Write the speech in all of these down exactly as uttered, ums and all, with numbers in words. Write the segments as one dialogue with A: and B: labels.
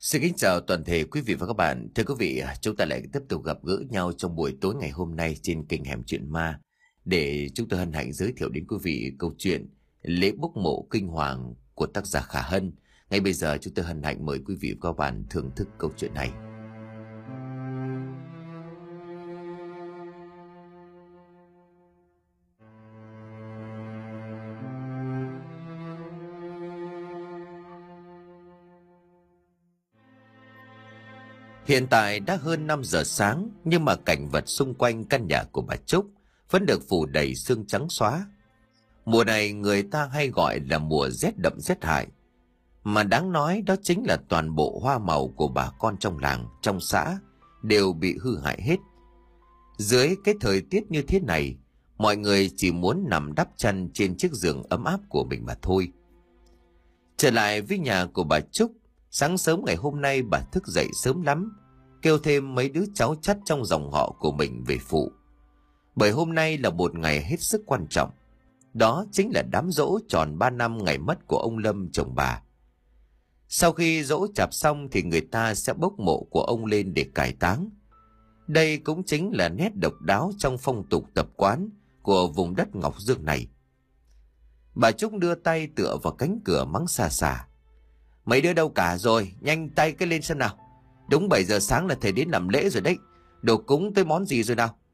A: Xin kính chào toàn thể quý vị và các bạn. Thưa quý vị, chúng ta lại tiếp tục gặp gỡ nhau trong buổi tối ngày hôm nay trên kênh Hẻm Chuyện Ma để chúng tôi hân hạnh giới thiệu đến quý vị câu chuyện Lễ bốc mộ kinh hoàng của tác giả Khả Hân. Ngay bây giờ chúng tôi hân hạnh mời quý vị và các bạn thưởng thức câu chuyện này. Hiện tại đã hơn năm giờ sáng, nhưng mà cảnh vật xung quanh căn nhà của bà Trúc vẫn được phủ đầy sương trắng xóa. Mùa này người ta hay gọi là mùa rét đậm rét hại. Mà đáng nói đó chính là toàn bộ hoa màu của bà con trong làng, trong xã đều bị hư hại hết. Dưới cái thời tiết như thế này, mọi người chỉ muốn nằm đắp chăn trên chiếc giường ấm áp của mình mà thôi. Trở lại với nhà của bà Trúc, sáng sớm ngày hôm nay bà thức dậy sớm lắm, kêu thêm mấy đứa cháu chắt trong dòng họ của mình về phụ. Bởi hôm nay là một ngày hết sức quan trọng. Đó chính là đám giỗ tròn ba năm ngày mất của ông Lâm chồng bà. Sau khi giỗ chạp xong thì người ta sẽ bốc mộ của ông lên để cải táng. Đây cũng chính là nét độc đáo trong phong tục tập quán của vùng đất Ngọc Dương này. Bà Trúc đưa tay tựa vào cánh cửa mắng xà xà: "Mấy đứa đâu cả rồi, nhanh tay cái lên xem nào. Đúng bảy giờ sáng là thầy đến làm lễ rồi đấy. Đồ cúng tới món gì rồi nào?"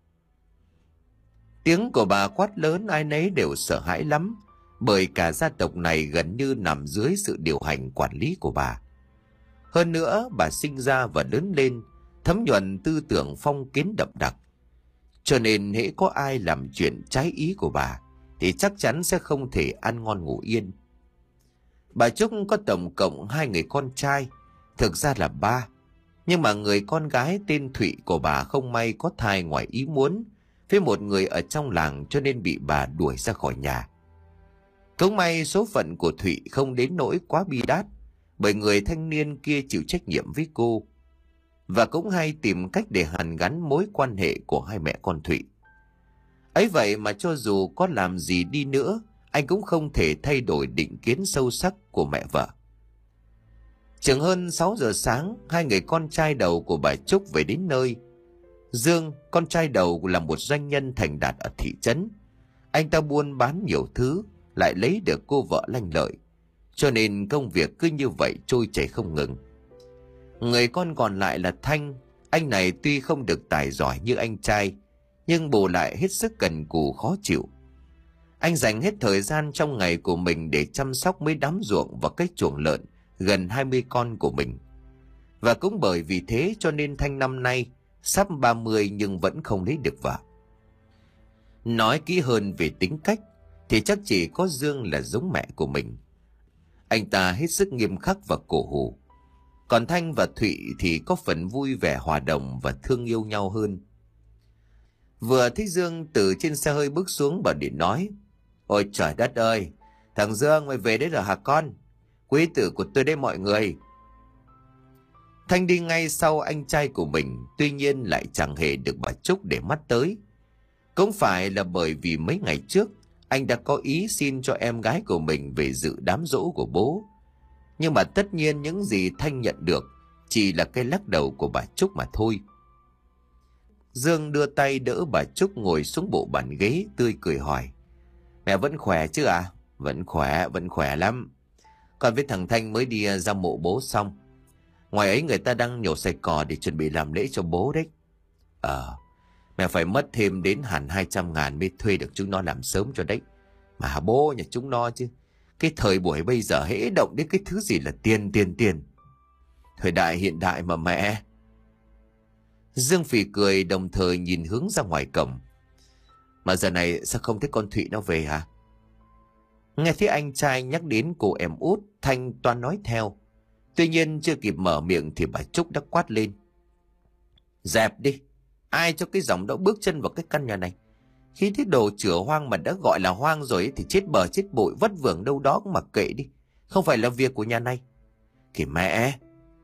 A: Tiếng của bà quát lớn ai nấy đều sợ hãi lắm, bởi cả gia tộc này gần như nằm dưới sự điều hành quản lý của bà. Hơn nữa bà sinh ra và lớn lên thấm nhuần tư tưởng phong kiến đậm đặc, cho nên hễ có ai làm chuyện trái ý của bà thì chắc chắn sẽ không thể ăn ngon ngủ yên. Bà Trúc có tổng cộng hai người con trai, thực ra là ba. Nhưng mà người con gái tên Thụy của bà không may có thai ngoài ý muốn với một người ở trong làng, cho nên bị bà đuổi ra khỏi nhà. Cũng may số phận của Thụy không đến nỗi quá bi đát, bởi người thanh niên kia chịu trách nhiệm với cô và cũng hay tìm cách để hàn gắn mối quan hệ của hai mẹ con Thụy. Ấy vậy mà cho dù có làm gì đi nữa, anh cũng không thể thay đổi định kiến sâu sắc của mẹ vợ. Chừng hơn sáu giờ sáng, hai người con trai đầu của bà Trúc về đến nơi. Dương, con trai đầu, là một doanh nhân thành đạt ở thị trấn. Anh ta buôn bán nhiều thứ, lại lấy được cô vợ lanh lợi, cho nên công việc cứ như vậy trôi chảy không ngừng. Người con còn lại là Thanh. Anh này tuy không được tài giỏi như anh trai, nhưng bù lại hết sức cần cù khó chịu. Anh dành hết thời gian trong ngày của mình để chăm sóc mấy đám ruộng và cái chuồng lợn gần hai mươi con của mình. Và cũng bởi vì thế cho nên Thanh năm nay sắp ba mươi nhưng vẫn không lấy được vợ. Nói kỹ hơn về tính cách thì chắc chỉ có Dương là giống mẹ của mình. Anh ta hết sức nghiêm khắc và cổ hủ. Còn Thanh và Thụy thì có phần vui vẻ hòa đồng và thương yêu nhau hơn. Vừa thấy Dương từ trên xe hơi bước xuống, bà Điện nói: "Ôi trời đất ơi, thằng Dương mày về đấy rồi hả con? Quý tử của tôi đây mọi người." Thanh đi ngay sau anh trai của mình, tuy nhiên lại chẳng hề được bà Trúc để mắt tới. Cũng phải là bởi vì mấy ngày trước anh đã có ý xin cho em gái của mình về dự đám giỗ của bố. Nhưng mà tất nhiên những gì Thanh nhận được chỉ là cái lắc đầu của bà Trúc mà thôi. Dương đưa tay đỡ bà Trúc ngồi xuống bộ bàn ghế, tươi cười hỏi: "Mẹ vẫn khỏe chứ à?" "Vẫn khỏe, vẫn khỏe lắm. Con với thằng Thanh mới đi ra mộ bố xong. Ngoài ấy người ta đang nhổ sạch cỏ để chuẩn bị làm lễ cho bố đấy." Ờ, mẹ phải mất thêm đến hẳn hai trăm ngàn mới thuê được chúng nó làm sớm cho đấy. Mà bố nhà chúng nó chứ, cái thời buổi bây giờ hễ động đến cái thứ gì là tiền tiền tiền. Thời đại hiện đại mà mẹ." Dương phì cười, đồng thời nhìn hướng ra ngoài cổng: "Mà giờ này sao không thấy con Thụy nó về hả?" Nghe thấy anh trai nhắc đến cô em út, Thanh toan nói theo. Tuy nhiên chưa kịp mở miệng thì bà Trúc đã quát lên: "Dẹp đi! Ai cho cái giọng đó bước chân vào cái căn nhà này? Khi thấy đồ chửa hoang mà đã gọi là hoang rồi ấy, thì chết bờ chết bụi vất vưởng đâu đó cũng mặc kệ đi. Không phải là việc của nhà này." "Kìa mẹ!"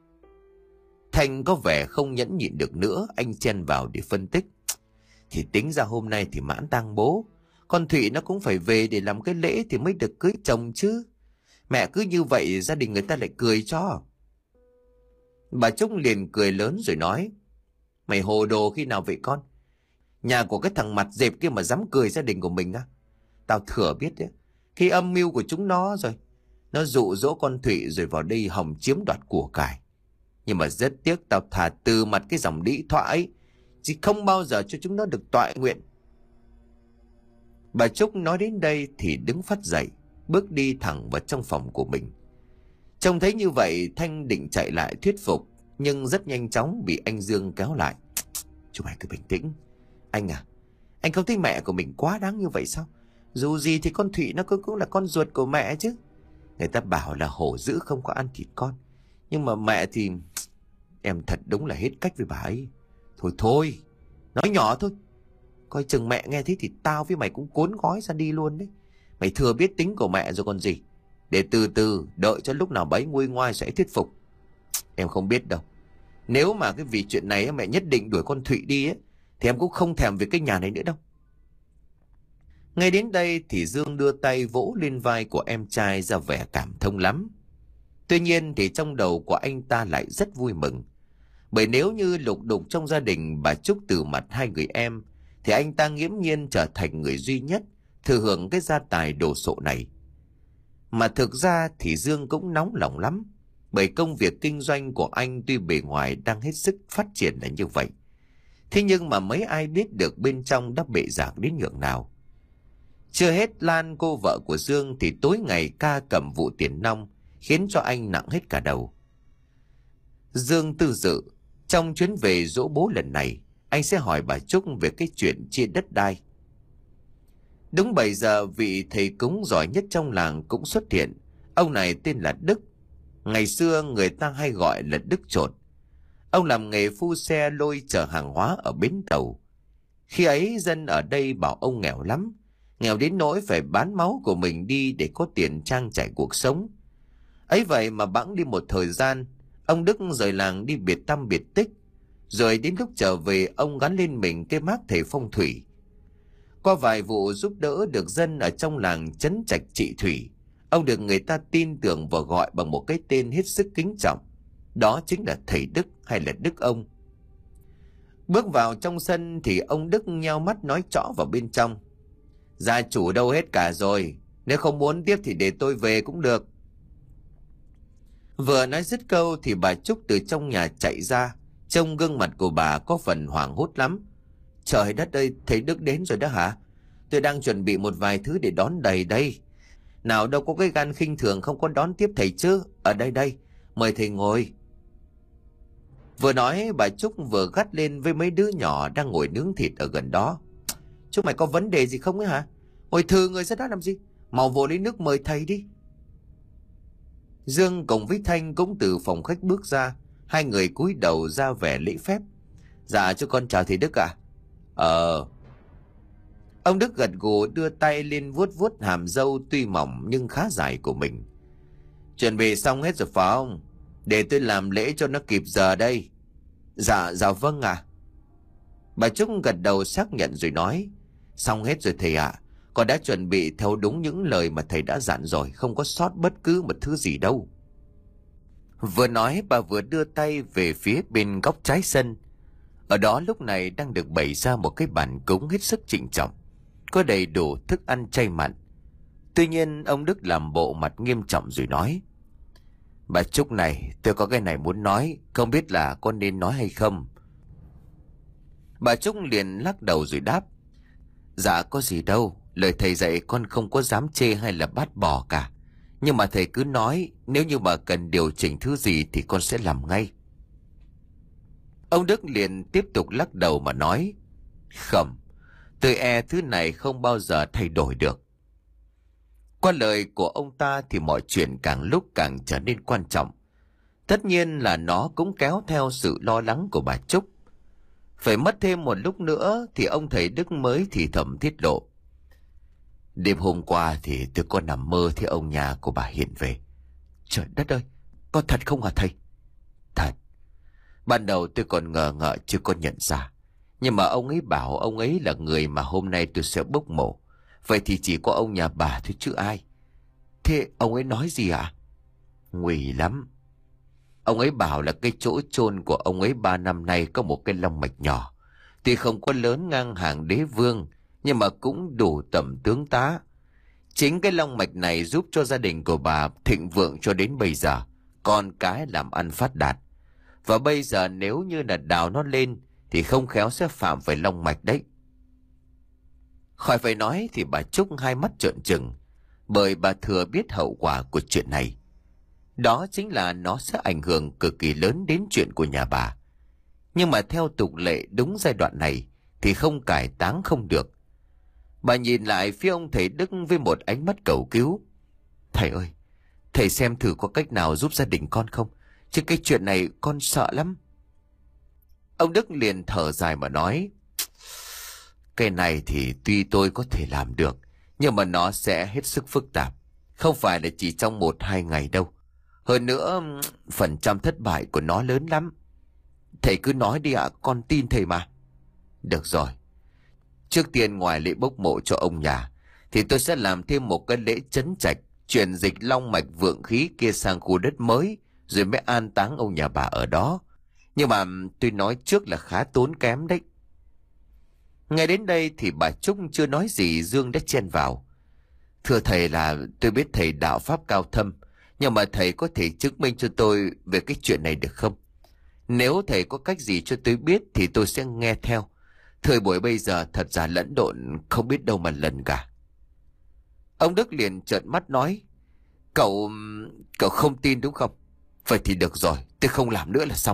A: Thanh có vẻ không nhẫn nhịn được nữa, anh chen vào để phân tích: "Thì tính ra hôm nay thì mãn tang bố, con Thụy nó cũng phải về để làm cái lễ thì mới được cưới chồng chứ. Mẹ cứ như vậy gia đình người ta lại cười cho." Bà Trúc liền cười lớn rồi nói: Mày hồ đồ khi nào vậy con? Nhà của cái thằng mặt dẹp kia mà dám cười gia đình của mình á? Tao thừa biết đấy, khi âm mưu của chúng nó rồi. Nó dụ dỗ con Thụy rồi vào đây hòng chiếm đoạt của cải. Nhưng mà rất tiếc tao thà từ mặt cái dòng đĩ thoại ấy, chứ không bao giờ cho chúng nó được toại nguyện. Bà Trúc nói đến đây thì đứng phắt dậy, bước đi thẳng vào trong phòng của mình. Trông thấy như vậy, Thanh định chạy lại thuyết phục, nhưng rất nhanh chóng bị anh Dương kéo lại. Chú mày cứ bình tĩnh. Anh à, anh không thấy mẹ của mình quá đáng như vậy sao? Dù gì thì con Thụy nó cũng, cũng là con ruột của mẹ chứ. Người ta bảo là hổ dữ không có ăn thịt con. Nhưng mà mẹ thì... Em thật đúng là hết cách với bà ấy. Thôi thôi, nói nhỏ thôi. Coi chừng mẹ nghe thấy thì tao với mày cũng cuốn gói ra đi luôn đấy. Mày thừa biết tính của mẹ rồi còn gì. Để từ từ, đợi cho lúc nào bấy nguôi ngoai sẽ thuyết phục. Em không biết đâu. Nếu mà cái vì chuyện này mẹ nhất định đuổi con Thụy đi ấy, thì em cũng không thèm về cái nhà này nữa đâu. Ngay đến đây thì Dương đưa tay vỗ lên vai của em trai ra vẻ cảm thông lắm. Tuy nhiên thì trong đầu của anh ta lại rất vui mừng. Bởi nếu như lục đục trong gia đình bà Trúc từ mặt hai người em, thì anh ta nghiễm nhiên trở thành người duy nhất thừa hưởng cái gia tài đồ sộ này. Mà thực ra thì Dương cũng nóng lòng lắm. Bởi công việc kinh doanh của anh tuy bề ngoài đang hết sức phát triển là như vậy. Thế nhưng mà mấy ai biết được bên trong đã bệ rạc đến nhường nào. Chưa hết, Lan cô vợ của Dương thì tối ngày ca cầm vụ tiền nong, khiến cho anh nặng hết cả đầu. Dương tư dự, trong chuyến về dỗ bố lần này, anh sẽ hỏi bà Trúc về cái chuyện chia đất đai. Đúng bảy giờ, vị thầy cúng giỏi nhất trong làng cũng xuất hiện. Ông này tên là Đức. Ngày xưa người ta hay gọi là Đức Chột. Ông làm nghề phu xe lôi chở hàng hóa ở bến tàu. Khi ấy dân ở đây bảo ông nghèo lắm, nghèo đến nỗi phải bán máu của mình đi để có tiền trang trải cuộc sống. Ấy vậy mà bẵng đi một thời gian, ông Đức rời làng đi biệt tăm biệt tích. Rồi đến lúc trở về, ông gắn lên mình cái mác thầy phong thủy. Qua vài vụ giúp đỡ được dân ở trong làng trấn trạch trị thủy, ông được người ta tin tưởng và gọi bằng một cái tên hết sức kính trọng. Đó chính là thầy Đức hay là Đức ông. Bước vào trong sân thì ông Đức nheo mắt nói trõ vào bên trong: Gia chủ đâu hết cả rồi, nếu không muốn tiếp thì để tôi về cũng được. Vừa nói dứt câu thì bà Trúc từ trong nhà chạy ra. Trông gương mặt của bà có phần hoảng hốt lắm. Trời đất ơi, thầy Đức đến rồi đó hả? Tôi đang chuẩn bị một vài thứ để đón đầy đây. Nào đâu có cái gan khinh thường không có đón tiếp thầy chứ. Ở đây đây, mời thầy ngồi. Vừa nói bà Trúc vừa gắt lên với mấy đứa nhỏ đang ngồi nướng thịt ở gần đó: Chúng mày có vấn đề gì không ấy hả? Ngồi thừ người ra đó làm gì? Mau vô lấy nước mời thầy đi. Dương cùng với Thanh cũng từ phòng khách bước ra. Hai người cúi đầu ra vẻ lễ phép. Dạ cho con chào thầy Đức ạ. À? Ờ. Ông Đức gật gù đưa tay lên vuốt vuốt hàm râu tuy mỏng nhưng khá dài của mình. Chuẩn bị xong hết rồi phải không? Để tôi làm lễ cho nó kịp giờ đây. Dạ, dạ vâng ạ. À. Bà Trúc gật đầu xác nhận rồi nói: Xong hết rồi thầy ạ. À. Con đã chuẩn bị theo đúng những lời mà thầy đã dặn rồi, không có sót bất cứ một thứ gì đâu. Vừa nói bà vừa đưa tay về phía bên góc trái sân. Ở đó lúc này đang được bày ra một cái bàn cúng hết sức trịnh trọng, có đầy đủ thức ăn chay mặn. Tuy nhiên ông Đức làm bộ mặt nghiêm trọng rồi nói: Bà Trúc này, tôi có cái này muốn nói, không biết là con nên nói hay không. Bà Trúc liền lắc đầu rồi đáp: Dạ có gì đâu, lời thầy dạy con không có dám chê hay là bát bỏ cả. Nhưng mà thầy cứ nói, nếu như bà cần điều chỉnh thứ gì thì con sẽ làm ngay. Ông Đức liền tiếp tục lắc đầu mà nói: Không, tôi e thứ này không bao giờ thay đổi được. Qua lời của ông ta thì mọi chuyện càng lúc càng trở nên quan trọng. Tất nhiên là nó cũng kéo theo sự lo lắng của bà Trúc. Phải mất thêm một lúc nữa thì ông thầy Đức mới thì thầm tiết lộ: Đêm hôm qua thì tôi có nằm mơ thấy ông nhà của bà hiện về. Trời đất ơi, có thật không hả thầy? Thật. Ban đầu tôi còn ngờ ngợ chưa có nhận ra. Nhưng mà ông ấy bảo ông ấy là người mà hôm nay tôi sẽ bốc mộ. Vậy thì chỉ có ông nhà bà thôi chứ ai. Thế ông ấy nói gì ạ? À? Nguy lắm. Ông ấy bảo là cái chỗ chôn của ông ấy ba năm nay có một cái long mạch nhỏ. Tuy không có lớn ngang hàng đế vương, nhưng mà cũng đủ tầm tướng tá. Chính cái long mạch này giúp cho gia đình của bà thịnh vượng cho đến bây giờ, con cái làm ăn phát đạt. Và bây giờ nếu như là đào nó lên thì không khéo sẽ phạm phải long mạch đấy. Khỏi phải nói thì bà Trúc hai mắt trợn trừng, bởi bà thừa biết hậu quả của chuyện này. Đó chính là nó sẽ ảnh hưởng cực kỳ lớn đến chuyện của nhà bà. Nhưng mà theo tục lệ đúng giai đoạn này thì không cải táng không được. Bà nhìn lại phía ông thầy Đức với một ánh mắt cầu cứu. Thầy ơi, thầy xem thử có cách nào giúp gia đình con không? Chứ cái chuyện này con sợ lắm. Ông Đức liền thở dài mà nói. Cái này thì tuy tôi có thể làm được, nhưng mà nó sẽ hết sức phức tạp. Không phải là chỉ trong một hai ngày đâu. Hơn nữa, phần trăm thất bại của nó lớn lắm. Thầy cứ nói đi ạ, con tin thầy mà. Được rồi. Trước tiên ngoài lễ bốc mộ cho ông nhà, thì tôi sẽ làm thêm một cái lễ trấn trạch, chuyển dịch long mạch vượng khí kia sang khu đất mới, rồi mới an táng ông nhà bà ở đó. Nhưng mà tôi nói trước là khá tốn kém đấy. Ngay đến đây thì bà Trúc chưa nói gì, Dương đã chen vào. Thưa thầy là tôi biết thầy đạo pháp cao thâm, nhưng mà thầy có thể chứng minh cho tôi về cái chuyện này được không? Nếu thầy có cách gì cho tôi biết thì tôi sẽ nghe theo. Thời buổi bây giờ thật giả lẫn lộn, không biết đâu mà lần cả. Ông Đức liền trợn mắt nói. Cậu... cậu không tin đúng không? Vậy thì được rồi, tôi không làm nữa là xong.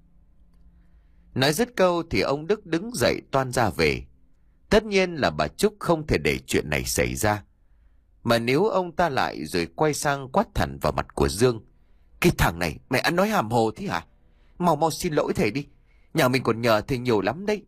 A: Nói dứt câu thì ông Đức đứng dậy toan ra về. Tất nhiên là bà Trúc không thể để chuyện này xảy ra. Mà nếu ông ta lại rồi quay sang quát thẳng vào mặt của Dương. Cái thằng này, mày ăn nói hàm hồ thế hả? Mau mau xin lỗi thầy đi. Nhà mình còn nhờ thầy nhiều lắm đấy.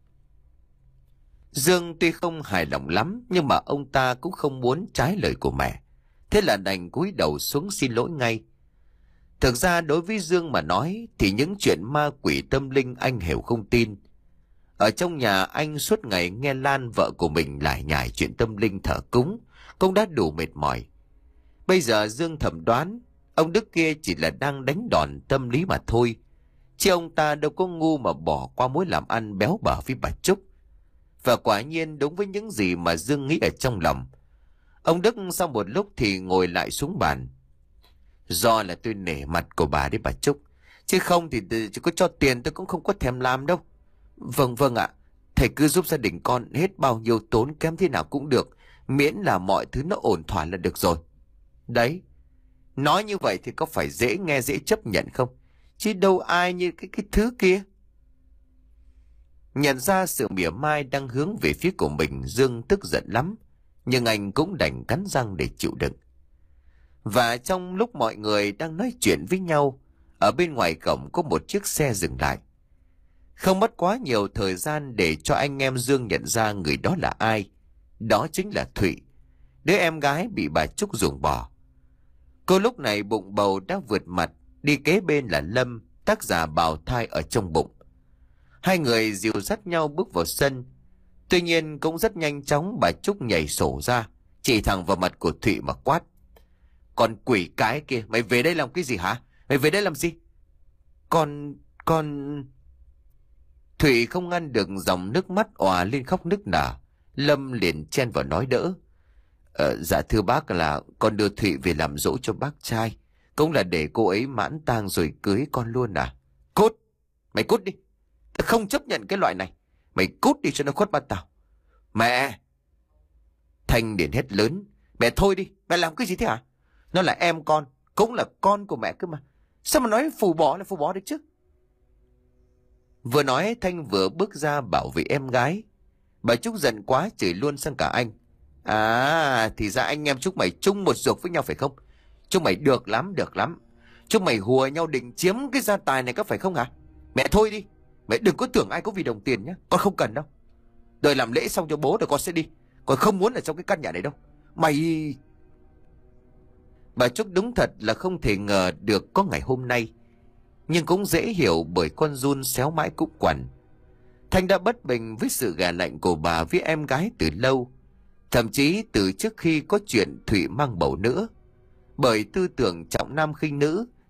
A: Dương tuy không hài lòng lắm, nhưng mà ông ta cũng không muốn trái lời của mẹ. Thế là đành cúi đầu xuống xin lỗi ngay. Thực ra đối với Dương mà nói thì những chuyện ma quỷ tâm linh anh đều không tin. Ở trong nhà anh suốt ngày nghe Lan vợ của mình lải nhải chuyện tâm linh thờ cúng, cũng đã đủ mệt mỏi. Bây giờ Dương thẩm đoán ông Đức kia chỉ là đang đánh đòn tâm lý mà thôi, chứ ông ta đâu có ngu mà bỏ qua mối làm ăn béo bở với bà Trúc. Và quả nhiên đúng với những gì mà Dương nghĩ ở trong lòng. Ông Đức sau một lúc thì ngồi lại xuống bàn. Do là tôi nể mặt của bà đấy bà Trúc, chứ không thì chỉ có cho tiền tôi cũng không có thèm làm đâu. Vâng vâng ạ, thầy cứ giúp gia đình con hết bao nhiêu tốn kém thế nào cũng được, miễn là mọi thứ nó ổn thỏa là được rồi. Đấy, nói như vậy thì có phải dễ nghe dễ chấp nhận không? Chứ đâu ai như cái, cái thứ kia. Nhận ra sự mỉa mai đang hướng về phía của mình, Dương tức giận lắm, nhưng anh cũng đành cắn răng để chịu đựng. Và trong lúc mọi người đang nói chuyện với nhau, ở bên ngoài cổng có một chiếc xe dừng lại. Không mất quá nhiều thời gian để cho anh em Dương nhận ra người đó là ai. Đó chính là Thụy, đứa em gái bị bà Trúc ruồng bỏ. Cô lúc này bụng bầu đã vượt mặt, đi kế bên là Lâm, tác giả bào thai ở trong bụng. Hai người dìu dắt nhau bước vào sân. Tuy nhiên cũng rất nhanh chóng bà Trúc nhảy sổ ra, chỉ thẳng vào mặt của Thụy mà quát. Con quỷ cái kia, mày về đây làm cái gì hả? Mày về đây làm gì? Con... con... Thụy không ngăn được dòng nước mắt òa lên khóc nức nở. Lâm liền chen vào nói đỡ. Ờ, dạ thưa bác là con đưa Thụy về làm dỗ cho bác trai, cũng là để cô ấy mãn tang rồi cưới con luôn à? Cút! Mày cút đi! Tao không chấp nhận cái loại này. Mày cút đi cho nó khuất mắt tao. Mẹ! Thanh liền hét lớn. Mẹ thôi đi, mẹ làm cái gì thế hả? Nó là em con, cũng là con của mẹ cơ mà. Sao mà nói phù bỏ là phù bỏ được chứ? Vừa nói Thanh vừa bước ra bảo vệ em gái. Bà Trúc giận quá chửi luôn sang cả anh. À, thì ra anh em Trúc mày chung một ruột với nhau phải không? Chúng mày được lắm, được lắm. Chúng mày hùa nhau định chiếm cái gia tài này có phải không hả? Mẹ thôi đi. Mẹ đừng có tưởng ai có vì đồng tiền nhá. Con không cần đâu. Đợi làm lễ xong cho bố rồi con sẽ đi. Con không muốn ở trong cái căn nhà này đâu. Mày... Bà Trúc đúng thật là không thể ngờ được có ngày hôm nay. Nhưng cũng dễ hiểu bởi con run xéo mãi cũng quằn. Thanh đã bất bình với sự gà lạnh của bà với em gái từ lâu. Thậm chí từ trước khi có chuyện Thụy mang bầu nữa. Bởi tư tưởng trọng nam khinh nữ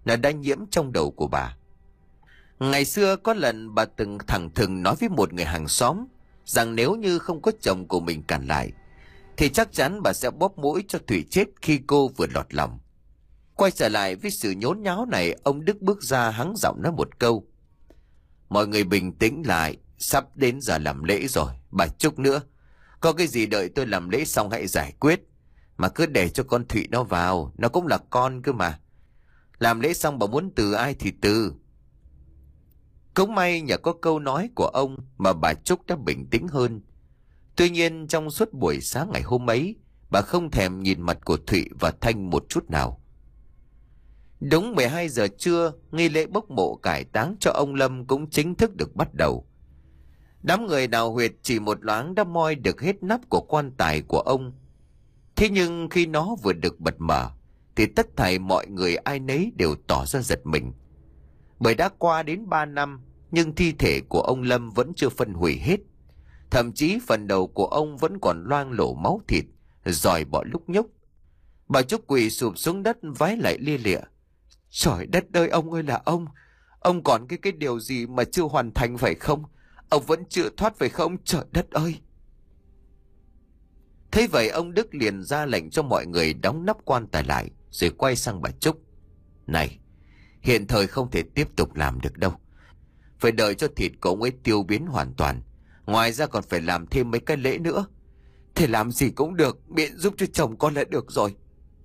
A: nó đã nhiễm trong đầu của bà. Ngày xưa có lần bà từng thẳng thừng nói với một người hàng xóm rằng nếu như không có chồng của mình cản lại thì chắc chắn bà sẽ bóp mũi cho Thủy chết khi cô vừa lọt lòng. Quay trở lại với sự nhốn nháo này, ông Đức bước ra hắng giọng nói một câu: mọi người bình tĩnh lại, sắp đến giờ làm lễ rồi. Bà Trúc nữa, có cái gì đợi tôi làm lễ xong hãy giải quyết, mà cứ để cho con Thủy nó vào, nó cũng là con cơ mà. Làm lễ xong bà muốn từ ai thì từ. Cũng may nhờ có câu nói của ông mà bà Trúc đã bình tĩnh hơn. Tuy nhiên trong suốt buổi sáng ngày hôm ấy, bà không thèm nhìn mặt của Thụy và Thanh một chút nào. Đúng mười hai giờ trưa, nghi lễ bốc mộ cải táng cho ông Lâm cũng chính thức được bắt đầu. Đám người đào huyệt chỉ một loáng đã moi được hết nắp của quan tài của ông. Thế nhưng khi nó vừa được bật mở, thì tất thảy mọi người ai nấy đều tỏ ra giật mình. Bởi đã qua đến ba năm, nhưng thi thể của ông Lâm vẫn chưa phân hủy hết. Thậm chí phần đầu của ông vẫn còn loang lổ máu thịt, giòi bọ lúc nhúc. Bà Trúc quỳ sụp xuống đất vái lại lia lịa: trời đất ơi, ông ơi là ông! Ông còn cái cái điều gì mà chưa hoàn thành phải không? Ông vẫn chưa thoát phải không? Trời đất ơi! Thế vậy ông Đức liền ra lệnh cho mọi người đóng nắp quan tài lại, rồi quay sang bà Trúc: này, hiện thời không thể tiếp tục làm được đâu. Phải đợi cho thịt của ông ấy tiêu biến hoàn toàn. Ngoài ra còn phải làm thêm mấy cái lễ nữa. Thế làm gì cũng được, miễn giúp cho chồng con là được rồi.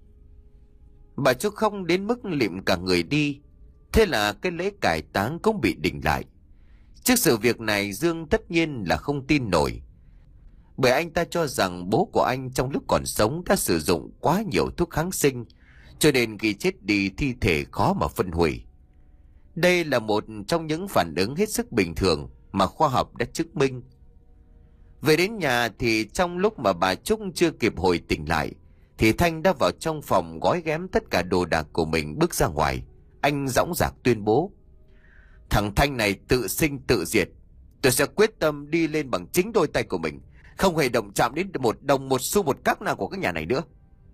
A: Bà Trúc không đến mức lịm cả người đi. Thế là cái lễ cải táng cũng bị đình lại. Trước sự việc này, Dương tất nhiên là không tin nổi. Bởi anh ta cho rằng bố của anh trong lúc còn sống đã sử dụng quá nhiều thuốc kháng sinh, cho nên khi chết đi thi thể khó mà phân hủy. Đây là một trong những phản ứng hết sức bình thường mà khoa học đã chứng minh. Về đến nhà thì trong lúc mà bà Trúc chưa kịp hồi tỉnh lại, thì Thanh đã vào trong phòng gói ghém tất cả đồ đạc của mình bước ra ngoài. Anh dõng dạc tuyên bố: thằng Thanh này tự sinh tự diệt. Tôi sẽ quyết tâm đi lên bằng chính đôi tay của mình, không hề động chạm đến một đồng một xu một cắc nào của cái nhà này nữa.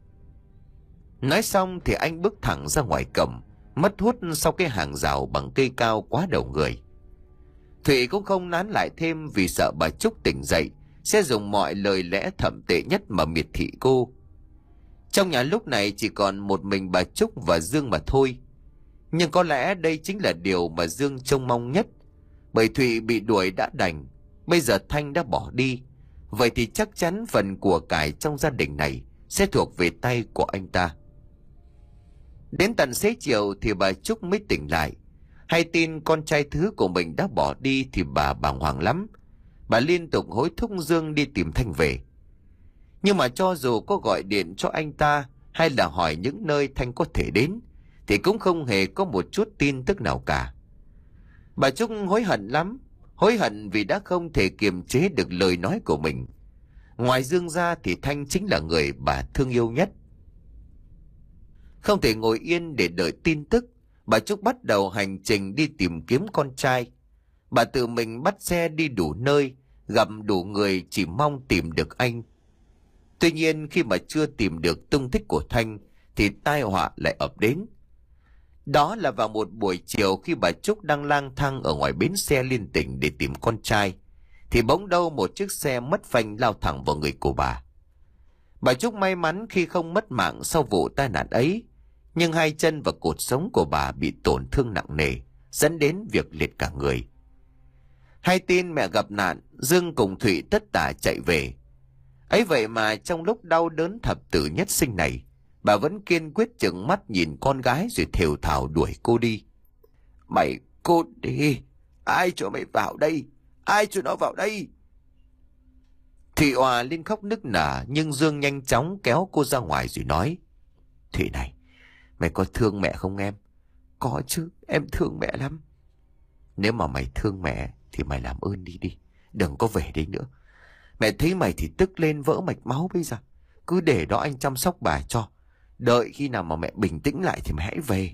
A: Nói xong thì anh bước thẳng ra ngoài cổng, mất hút sau cái hàng rào bằng cây cao quá đầu người. Thụy cũng không nán lại thêm vì sợ bà Trúc tỉnh dậy sẽ dùng mọi lời lẽ thậm tệ nhất mà miệt thị cô. Trong nhà lúc này chỉ còn một mình bà Trúc và Dương mà thôi. Nhưng có lẽ đây chính là điều mà Dương trông mong nhất. Bởi Thụy bị đuổi đã đành, bây giờ Thanh đã bỏ đi, vậy thì chắc chắn phần của cải trong gia đình này sẽ thuộc về tay của anh ta. Đến tận xế chiều thì bà Trúc mới tỉnh lại. Hay tin con trai thứ của mình đã bỏ đi thì bà bàng hoàng lắm. Bà liên tục hối thúc Dương đi tìm Thanh về. Nhưng mà cho dù có gọi điện cho anh ta hay là hỏi những nơi Thanh có thể đến, thì cũng không hề có một chút tin tức nào cả. Bà Trúc hối hận lắm. Hối hận vì đã không thể kiềm chế được lời nói của mình. Ngoài Dương ra thì Thanh chính là người bà thương yêu nhất. Không thể ngồi yên để đợi tin tức, bà Trúc bắt đầu hành trình đi tìm kiếm con trai. Bà tự mình bắt xe đi đủ nơi, gặp đủ người chỉ mong tìm được anh. Tuy nhiên khi mà chưa tìm được tung tích của Thanh thì tai họa lại ập đến. Đó là vào một buổi chiều khi bà Trúc đang lang thang ở ngoài bến xe liên tỉnh để tìm con trai, thì bỗng đâu một chiếc xe mất phanh lao thẳng vào người của bà. Bà Trúc may mắn khi không mất mạng sau vụ tai nạn ấy, nhưng hai chân và cột sống của bà bị tổn thương nặng nề, dẫn đến việc liệt cả người. Hay tin mẹ gặp nạn, Dương cùng Thụy tất tả chạy về. Ấy vậy mà trong lúc đau đớn thập tử nhất sinh này, bà vẫn kiên quyết trừng mắt nhìn con gái rồi thều thào đuổi cô đi. Mày cút đi! Ai cho mày vào đây? Ai cho nó vào đây? Thụy òa lên khóc nức nở, nhưng Dương nhanh chóng kéo cô ra ngoài rồi nói: Thụy này, mày có thương mẹ không em? Có chứ, em thương mẹ lắm. Nếu mà mày thương mẹ thì mày làm ơn đi đi, đừng có về đây nữa. Mẹ thấy mày thì tức lên vỡ mạch máu bây giờ. Cứ để đó anh chăm sóc bà cho. Đợi khi nào mà mẹ bình tĩnh lại thì mày hãy về.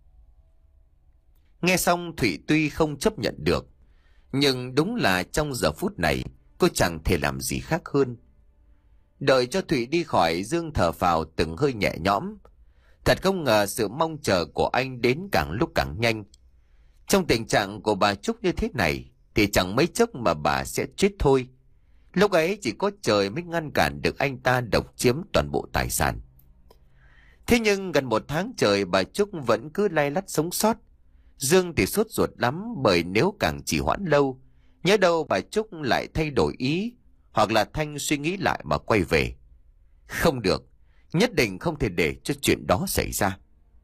A: Nghe xong Thụy tuy không chấp nhận được, nhưng đúng là trong giờ phút này cô chẳng thể làm gì khác hơn. Đợi cho Thụy đi khỏi, Dương thở phào từng hơi nhẹ nhõm. Thật không ngờ sự mong chờ của anh đến càng lúc càng nhanh. Trong tình trạng của bà Trúc như thế này thì chẳng mấy chốc mà bà sẽ chết thôi. Lúc ấy chỉ có trời mới ngăn cản được anh ta độc chiếm toàn bộ tài sản. Thế nhưng gần một tháng trời bà Trúc vẫn cứ lay lắt sống sót. Dương thì sốt ruột lắm, bởi nếu càng trì hoãn lâu, nhớ đâu bà Trúc lại thay đổi ý, hoặc là Thanh suy nghĩ lại mà quay về. Không được, nhất định không thể để cho chuyện đó xảy ra.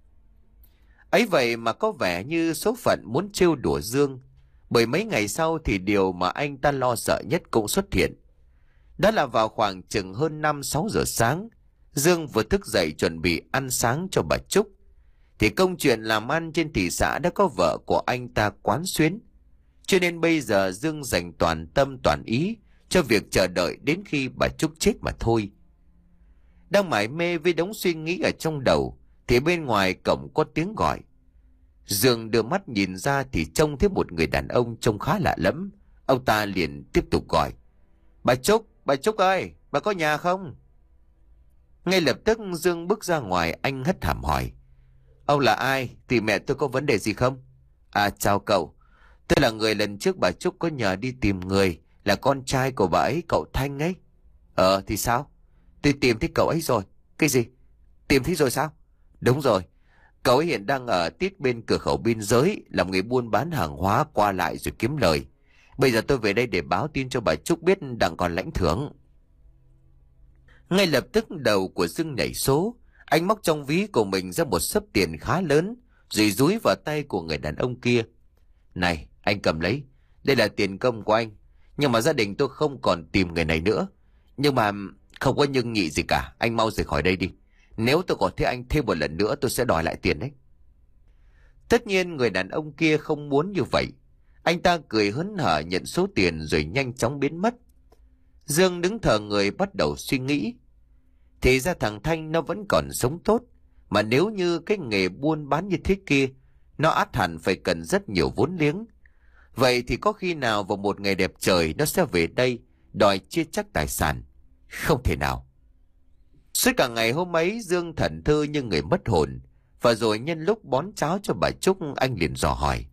A: Ấy vậy mà có vẻ như số phận muốn trêu đùa Dương, bởi mấy ngày sau thì điều mà anh ta lo sợ nhất cũng xuất hiện. Đó là vào khoảng chừng hơn năm sáu giờ sáng, Dương vừa thức dậy chuẩn bị ăn sáng cho bà Trúc, thì công chuyện làm ăn trên thị xã đã có vợ của anh ta quán xuyến. Cho nên bây giờ Dương dành toàn tâm toàn ý cho việc chờ đợi đến khi bà Trúc chết mà thôi. Đang mải mê với đống suy nghĩ ở trong đầu thì bên ngoài cổng có tiếng gọi. Dương đưa mắt nhìn ra thì trông thấy một người đàn ông trông khá lạ lẫm. Ông ta liền tiếp tục gọi: "Bà Trúc, bà Trúc ơi, bà có nhà không?" Ngay lập tức Dương bước ra ngoài, anh hất hàm hỏi: "Ông là ai? Tìm mẹ tôi có vấn đề gì không?" "À, chào cậu. Tôi là người lần trước bà Trúc có nhờ đi tìm người, là con trai của bà ấy, cậu Thanh ấy." "Ờ, thì sao?" "Tôi tìm thấy cậu ấy rồi." "Cái gì? Tìm thấy rồi sao?" "Đúng rồi. Cậu ấy hiện đang ở tít bên cửa khẩu biên giới, làm người buôn bán hàng hóa qua lại rồi kiếm lời. Bây giờ tôi về đây để báo tin cho bà Trúc biết đang còn lãnh thưởng." Ngay lập tức đầu của Dương nhảy số. Anh móc trong ví của mình ra một xấp tiền khá lớn, rồi dúi vào tay của người đàn ông kia. "Này, anh cầm lấy. Đây là tiền công của anh. Nhưng mà gia đình tôi không còn tìm người này nữa. Nhưng mà không có nhưng nhị gì cả. Anh mau rời khỏi đây đi. Nếu tôi có thấy anh thêm một lần nữa tôi sẽ đòi lại tiền đấy." Tất nhiên người đàn ông kia không muốn như vậy. Anh ta cười hớn hở nhận số tiền rồi nhanh chóng biến mất. Dương đứng thờ người bắt đầu suy nghĩ. Thì ra thằng Thanh nó vẫn còn sống tốt. Mà nếu như cái nghề buôn bán như thế kia, nó ắt hẳn phải cần rất nhiều vốn liếng. Vậy thì có khi nào vào một ngày đẹp trời nó sẽ về đây đòi chia chác tài sản? Không thể nào. Suốt cả ngày hôm ấy Dương thẫn thơ như người mất hồn. Và rồi nhân lúc bón cháo cho bà Trúc, anh liền dò hỏi: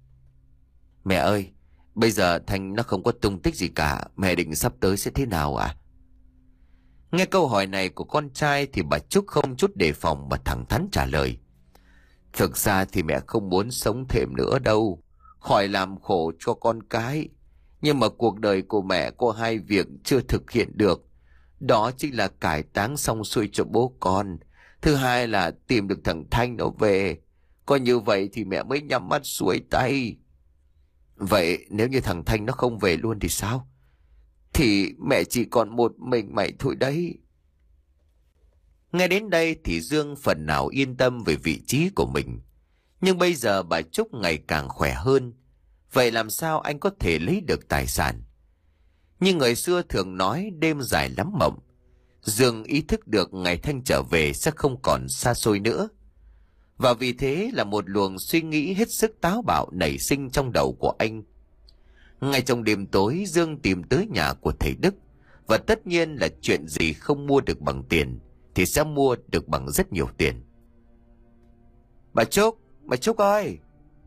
A: "Mẹ ơi, bây giờ Thanh nó không có tung tích gì cả, mẹ định sắp tới sẽ thế nào ạ?" Nghe câu hỏi này của con trai thì bà Trúc không chút đề phòng mà thẳng thắn trả lời: "Thực ra thì mẹ không muốn sống thêm nữa đâu, khỏi làm khổ cho con cái. Nhưng mà cuộc đời của mẹ có hai việc chưa thực hiện được. Đó chính là cải táng xong xuôi cho bố con. Thứ hai là tìm được thằng Thanh nó về. Coi như vậy thì mẹ mới nhắm mắt xuôi tay." "Vậy nếu như thằng Thanh nó không về luôn thì sao?" "Thì mẹ chỉ còn một mình mày thôi đấy." Nghe đến đây thì Dương phần nào yên tâm về vị trí của mình. Nhưng bây giờ bà Trúc ngày càng khỏe hơn. Vậy làm sao anh có thể lấy được tài sản? Như người xưa thường nói, đêm dài lắm mộng. Dương ý thức được ngày Thanh trở về sẽ không còn xa xôi nữa. Và vì thế là một luồng suy nghĩ hết sức táo bạo nảy sinh trong đầu của anh. Ngay trong đêm tối, Dương tìm tới nhà của thầy Đức. Và tất nhiên là chuyện gì không mua được bằng tiền thì sẽ mua được bằng rất nhiều tiền. "Bà Trúc, bà Trúc ơi!"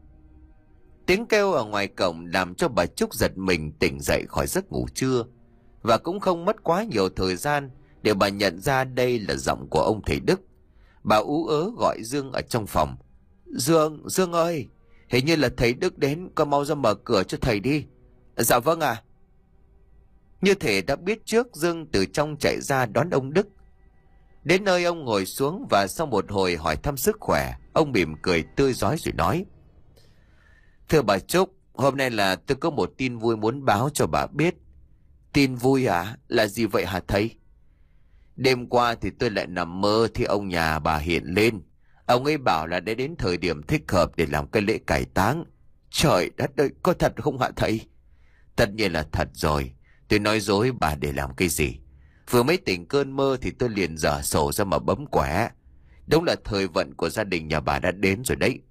A: Tiếng kêu ở ngoài cổng làm cho bà Trúc giật mình tỉnh dậy khỏi giấc ngủ trưa. Và cũng không mất quá nhiều thời gian để bà nhận ra đây là giọng của ông thầy Đức. Bà ú ớ gọi Dương ở trong phòng: "Dương, Dương ơi, hình như là thầy Đức đến, con mau ra mở cửa cho thầy đi." "Dạ vâng ạ." Như thể đã biết trước, Dương từ trong chạy ra đón ông Đức. Đến nơi ông ngồi xuống và sau một hồi hỏi thăm sức khỏe, ông mỉm cười tươi rói rồi nói: "Thưa bà Trúc, hôm nay là tôi có một tin vui muốn báo cho bà biết." "Tin vui à? Là gì vậy hả thầy?" "Đêm qua thì tôi lại nằm mơ thì ông nhà bà hiện lên. Ông ấy bảo là đã đến thời điểm thích hợp để làm cái lễ cải táng." "Trời đất ơi, có thật không hả thầy?" "Tất nhiên là thật rồi. Tôi nói dối bà để làm cái gì? Vừa mới tỉnh cơn mơ thì tôi liền dở sổ ra mà bấm quẻ. Đúng là thời vận của gia đình nhà bà đã đến rồi đấy."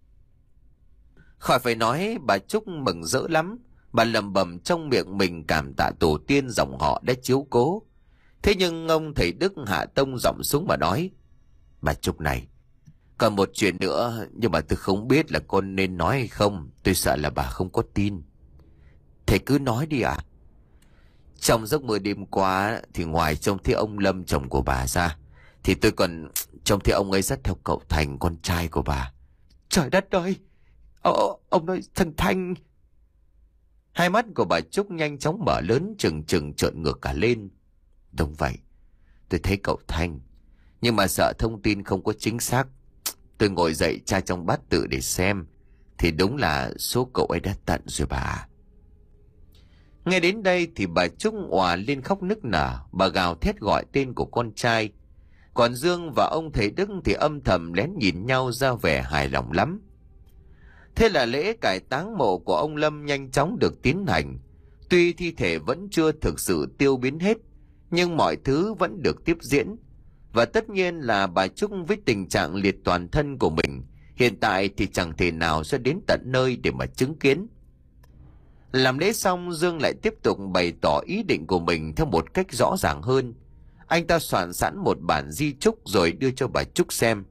A: Khỏi phải nói, bà Trúc mừng rỡ lắm. Bà lầm bầm trong miệng mình cảm tạ tổ tiên dòng họ đã chiếu cố. Thế nhưng ông thầy Đức hạ tông giọng xuống mà nói: "Bà Trúc này, Còn một chuyện nữa, nhưng mà tôi không biết là con nên nói hay không. Tôi sợ là bà không có tin. Thầy cứ nói đi ạ. Trong giấc mơ đêm qua thì ngoài trông thấy ông Lâm chồng của bà ra, thì tôi còn trông thấy ông ấy dắt theo cậu Thành, con trai của bà. Trời đất ơi! Ờ, ông nói thằng Thành... Hai mắt của bà Trúc nhanh chóng mở lớn, trừng trừng trợn ngược cả lên. Đúng vậy, tôi thấy cậu Thành, nhưng mà sợ thông tin không có chính xác. Tôi ngồi dậy tra trong bát tự để xem, thì đúng là số cậu ấy đã tận rồi bà. Nghe đến đây thì bà Trúc òa lên khóc nức nở, bà gào thét gọi tên của con trai. Còn Dương và ông thầy Đức thì âm thầm lén nhìn nhau ra vẻ hài lòng lắm. Thế là lễ cải táng mộ của ông Lâm nhanh chóng được tiến hành. Tuy thi thể vẫn chưa thực sự tiêu biến hết, nhưng mọi thứ vẫn được tiếp diễn. Và tất nhiên là bà Trúc với tình trạng liệt toàn thân của mình, hiện tại thì chẳng thể nào sẽ đến tận nơi để mà chứng kiến. Làm lễ xong, Dương lại tiếp tục bày tỏ ý định của mình theo một cách rõ ràng hơn. Anh ta soạn sẵn một bản di chúc rồi đưa cho bà Trúc xem.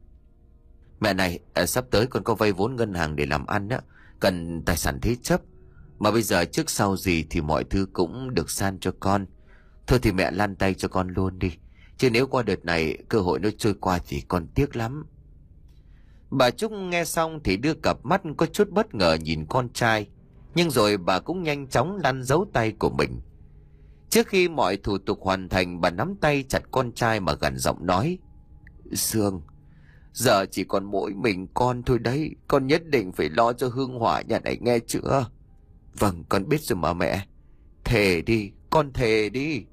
A: Mẹ này, à, sắp tới con có vay vốn ngân hàng để làm ăn á, cần tài sản thế chấp. Mà bây giờ trước sau gì thì mọi thứ cũng được san cho con. Thôi thì mẹ lăn tay cho con luôn đi. Chứ nếu qua đợt này cơ hội nó trôi qua thì con tiếc lắm. Bà Trúc nghe xong thì đưa cặp mắt có chút bất ngờ nhìn con trai. Nhưng rồi bà cũng nhanh chóng lăn dấu tay của mình. Trước khi mọi thủ tục hoàn thành, bà nắm tay chặt con trai mà gằn giọng nói. Sương, giờ chỉ còn mỗi mình con thôi đấy. Con nhất định phải lo cho hương hỏa nhà này nghe chưa? Vâng, con biết rồi mà mẹ. Thề đi, con thề đi.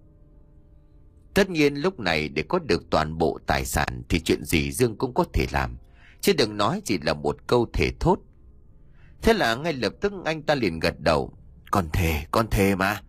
A: Tất nhiên lúc này để có được toàn bộ tài sản thì chuyện gì Dương cũng có thể làm, chứ đừng nói chỉ là một câu thề thốt. Thế là ngay lập tức anh ta liền gật đầu. Con thề, con thề mà.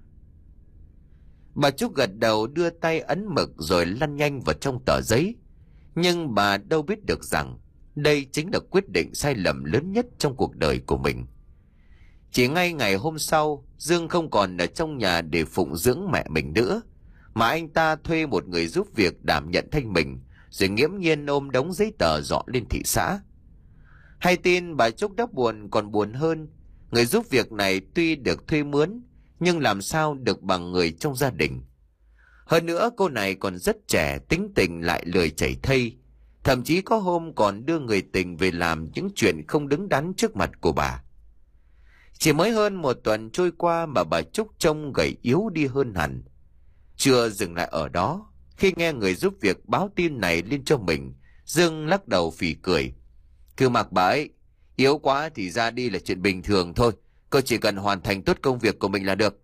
A: Bà Trúc gật đầu đưa tay ấn mực rồi lăn nhanh vào trong tờ giấy. Nhưng bà đâu biết được rằng đây chính là quyết định sai lầm lớn nhất trong cuộc đời của mình. Chỉ ngay ngày hôm sau, Dương không còn ở trong nhà để phụng dưỡng mẹ mình nữa, mà anh ta thuê một người giúp việc đảm nhận thay mình, rồi nghiễm nhiên ôm đống giấy tờ dọn lên thị xã. Hay tin, bà Trúc đã buồn còn buồn hơn. Người giúp việc này tuy được thuê mướn, nhưng làm sao được bằng người trong gia đình. Hơn nữa cô này còn rất trẻ, tính tình lại lười chảy thây. Thậm chí có hôm còn đưa người tình về làm những chuyện không đứng đắn trước mặt của bà. Chỉ mới hơn một tuần trôi qua mà bà Trúc trông gầy yếu đi hơn hẳn. Chưa dừng lại ở đó, khi nghe người giúp việc báo tin này lên cho mình, Dương lắc đầu phì cười. Cứ mặc bà ấy, yếu quá thì ra đi là chuyện bình thường thôi. Cô chỉ cần hoàn thành tốt công việc của mình là được.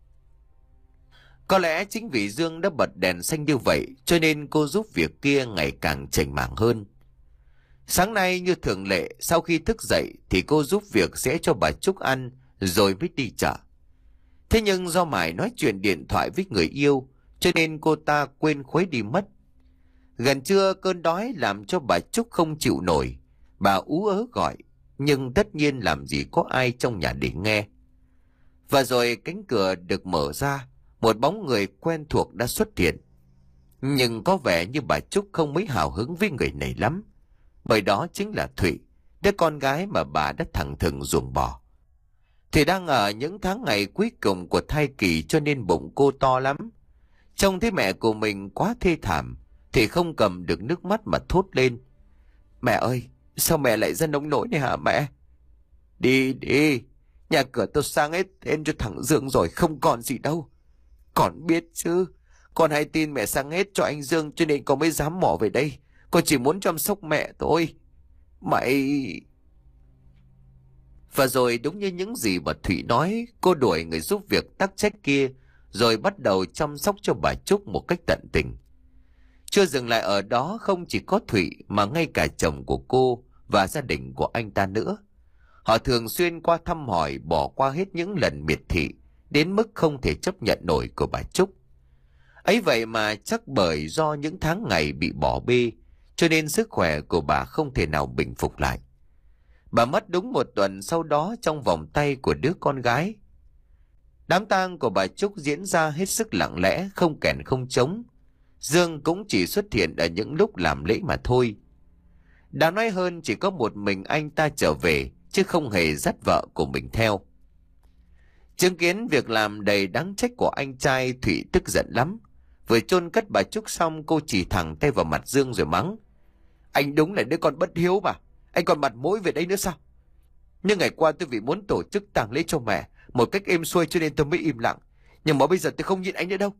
A: Có lẽ chính vì Dương đã bật đèn xanh như vậy, cho nên cô giúp việc kia ngày càng chảnh mảng hơn. Sáng nay như thường lệ, sau khi thức dậy thì cô giúp việc sẽ cho bà Trúc ăn rồi mới đi chợ. Thế nhưng do mải nói chuyện điện thoại với người yêu, cho nên cô ta quên khuấy đi mất. Gần trưa cơn đói làm cho bà Trúc không chịu nổi. Bà ú ớ gọi, nhưng tất nhiên làm gì có ai trong nhà để nghe. Và rồi cánh cửa được mở ra, một bóng người quen thuộc đã xuất hiện. Nhưng có vẻ như bà Trúc không mấy hào hứng với người này lắm, bởi đó chính là Thụy, đứa con gái mà bà đã thẳng thừng ruồng bỏ. Thụy đang ở những tháng ngày cuối cùng của thai kỳ, cho nên bụng cô to lắm. Trông thấy mẹ của mình quá thê thảm, thì không cầm được nước mắt mà thốt lên. Mẹ ơi, sao mẹ lại ra nông nỗi này hả mẹ? Đi đi, nhà cửa tôi sang hết tên cho thằng Dương rồi, không còn gì đâu. Con biết chứ, con hay tin mẹ sang hết cho anh Dương, cho nên con mới dám mò về đây. Con chỉ muốn chăm sóc mẹ thôi. Mày... Và rồi đúng như những gì mà Thủy nói, cô đuổi người giúp việc tắc trách kia, rồi bắt đầu chăm sóc cho bà Trúc một cách tận tình. Chưa dừng lại ở đó, không chỉ có Thủy mà ngay cả chồng của cô và gia đình của anh ta nữa. Họ thường xuyên qua thăm hỏi, bỏ qua hết những lần miệt thị đến mức không thể chấp nhận nổi của bà Trúc. Ấy vậy mà chắc bởi do những tháng ngày bị bỏ bê, cho nên sức khỏe của bà không thể nào bình phục lại. Bà mất đúng một tuần sau đó trong vòng tay của đứa con gái. Đám tang của bà Trúc diễn ra hết sức lặng lẽ, không kèn không trống. Dương cũng chỉ xuất hiện ở những lúc làm lễ mà thôi. Đáng nói hơn chỉ có một mình anh ta trở về, chứ không hề dắt vợ của mình theo. Chứng kiến việc làm đầy đáng trách của anh trai, Thụy tức giận lắm. Vừa chôn cất bà Trúc xong, cô chỉ thẳng tay vào mặt Dương rồi mắng: Anh đúng là đứa con bất hiếu mà. Anh còn mặt mũi về đây nữa sao? Nhưng ngày qua tôi vì muốn tổ chức tang lễ cho mẹ một cách êm xuôi cho nên tôi mới im lặng. Nhưng mà bây giờ tôi không nhịn anh nữa đâu.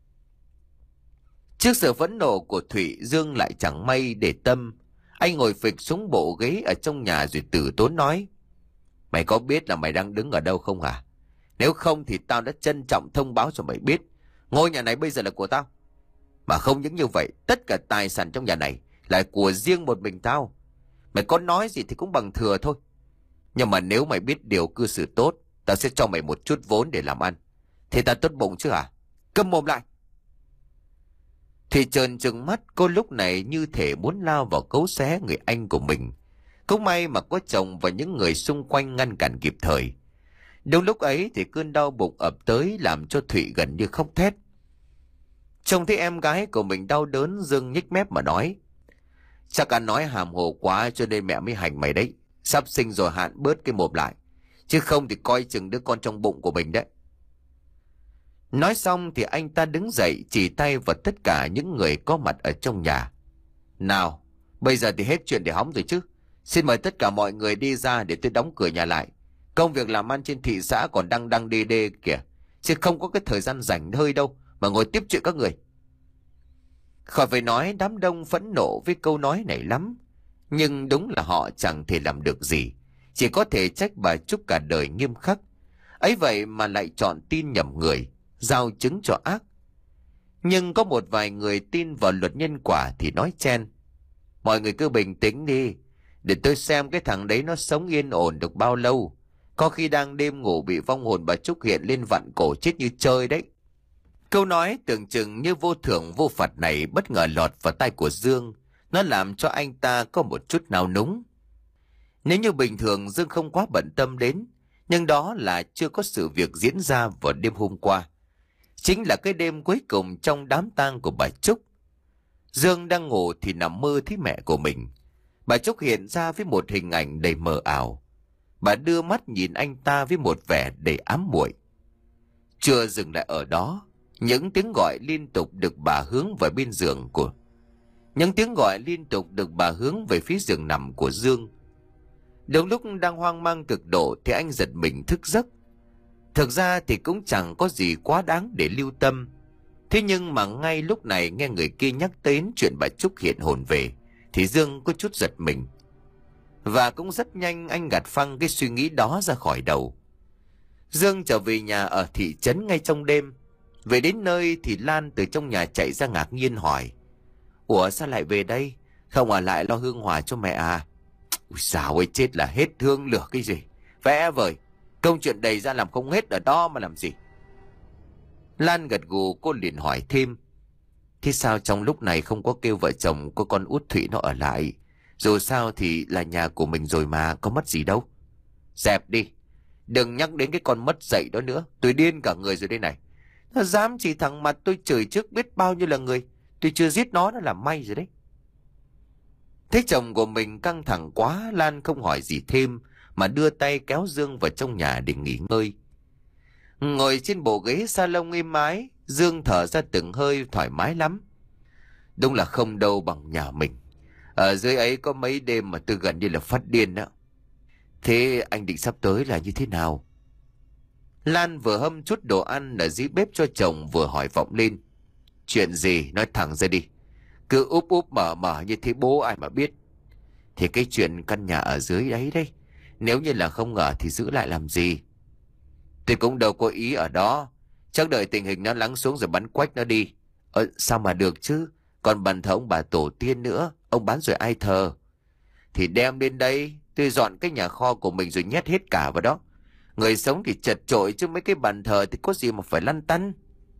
A: Trước sự phẫn nộ của Thụy, Dương lại chẳng may để tâm. Anh ngồi phịch xuống bộ ghế ở trong nhà rồi từ tốn nói: Mày có biết là mày đang đứng ở đâu không hả? Nếu không thì tao đã trân trọng thông báo cho mày biết. Ngôi nhà này bây giờ là của tao. Mà không những như vậy, tất cả tài sản trong nhà này là của riêng một mình tao. Mày có nói gì thì cũng bằng thừa thôi. Nhưng mà nếu mày biết điều cư xử tốt, tao sẽ cho mày một chút vốn để làm ăn. Thì tao tốt bụng chứ hả? Câm mồm lại. Thì trợn trừng mắt, cô lúc này như thể muốn lao vào cấu xé người anh của mình. Cũng may mà có chồng và những người xung quanh ngăn cản kịp thời. Đúng lúc ấy thì cơn đau bụng ập tới làm cho Thụy gần như khóc thét. Trông thấy em gái của mình đau đớn, Dương nhếch mép mà nói: Chắc anh nói hàm hồ quá cho nên mẹ mới hành mày đấy. Sắp sinh rồi hạn bớt cái mồm lại, chứ không thì coi chừng đứa con trong bụng của mình đấy. Nói xong thì anh ta đứng dậy chỉ tay vào tất cả những người có mặt ở trong nhà. Nào, bây giờ thì hết chuyện để hóng rồi chứ. Xin mời tất cả mọi người đi ra để tôi đóng cửa nhà lại. Công việc làm ăn trên thị xã còn đang đang đê đê kìa, chứ không có cái thời gian rảnh hơi đâu mà ngồi tiếp chuyện các người. Khỏi phải nói, đám đông phẫn nộ với câu nói này lắm. Nhưng đúng là họ chẳng thể làm được gì, chỉ có thể trách bà Trúc cả đời nghiêm khắc. Ấy vậy mà lại chọn tin nhầm người, giao chứng cho ác. Nhưng có một vài người tin vào luật nhân quả thì nói chen: Mọi người cứ bình tĩnh đi, để tôi xem cái thằng đấy nó sống yên ổn được bao lâu. Có khi đang đêm ngủ bị vong hồn bà Trúc hiện lên vặn cổ chết như chơi đấy. Câu nói tưởng chừng như vô thưởng vô phạt này bất ngờ lọt vào tai của Dương. Nó làm cho anh ta có một chút nao núng. Nếu như bình thường Dương không quá bận tâm đến, nhưng đó là chưa có sự việc diễn ra vào đêm hôm qua. Chính là cái đêm cuối cùng trong đám tang của bà Trúc. Dương đang ngủ thì nằm mơ thấy mẹ của mình. Bà Trúc hiện ra với một hình ảnh đầy mờ ảo. Bà đưa mắt nhìn anh ta với một vẻ đầy ám muội. Chưa dừng lại ở đó, những tiếng gọi liên tục được bà hướng về bên giường của Những tiếng gọi liên tục được bà hướng về phía giường nằm của Dương. Đúng lúc đang hoang mang cực độ thì anh giật mình thức giấc. Thực ra thì cũng chẳng có gì quá đáng để lưu tâm. Thế nhưng mà ngay lúc này nghe người kia nhắc đến chuyện bà Trúc hiện hồn về thì Dương có chút giật mình. Và cũng rất nhanh anh gạt phăng cái suy nghĩ đó ra khỏi đầu. Dương trở về nhà ở thị trấn ngay trong đêm. Về đến nơi thì Lan từ trong nhà chạy ra ngạc nhiên hỏi: Ủa sao lại về đây? Không ở lại lo hương hỏa cho mẹ à? Ui dào ơi, chết là hết thương lửa cái gì. Vẽ vời, công chuyện đầy ra làm không hết ở đó mà làm gì. Lan gật gù, cô liền hỏi thêm: Thế sao trong lúc này không có kêu vợ chồng cô con út Thụy nó ở lại? Dù sao thì là nhà của mình rồi mà, có mất gì đâu. Dẹp đi, đừng nhắc đến cái con mất dạy đó nữa. Tôi điên cả người rồi đây này. Nó dám chỉ thẳng mặt tôi chửi trước biết bao nhiêu là người. Tôi chưa giết nó đã là may rồi đấy. Thấy chồng của mình căng thẳng quá, Lan không hỏi gì thêm mà đưa tay kéo Dương vào trong nhà để nghỉ ngơi. Ngồi trên bộ ghế salon êm ái, Dương thở ra từng hơi thoải mái lắm. Đúng là không đâu bằng nhà mình. Ở dưới ấy có mấy đêm mà tôi gần như là phát điên đó. Thế anh định sắp tới là như thế nào? Lan vừa hâm chút đồ ăn ở dưới bếp cho chồng vừa hỏi vọng lên: Chuyện gì nói thẳng ra đi. Cứ úp úp mở mở như thế bố ai mà biết. Thì cái chuyện căn nhà ở dưới đấy đấy, nếu như là không ngờ thì giữ lại làm gì? Tôi cũng đâu có ý ở đó. Chắc đợi tình hình nó lắng xuống rồi bắn quách nó đi. Ờ, sao mà được chứ? Còn bàn thờ ông bà tổ tiên nữa, ông bán rồi ai thờ? Thì đem đến đây, tôi dọn cái nhà kho của mình rồi nhét hết cả vào đó. Người sống thì chật chội chứ mấy cái bàn thờ thì có gì mà phải lăn tăn.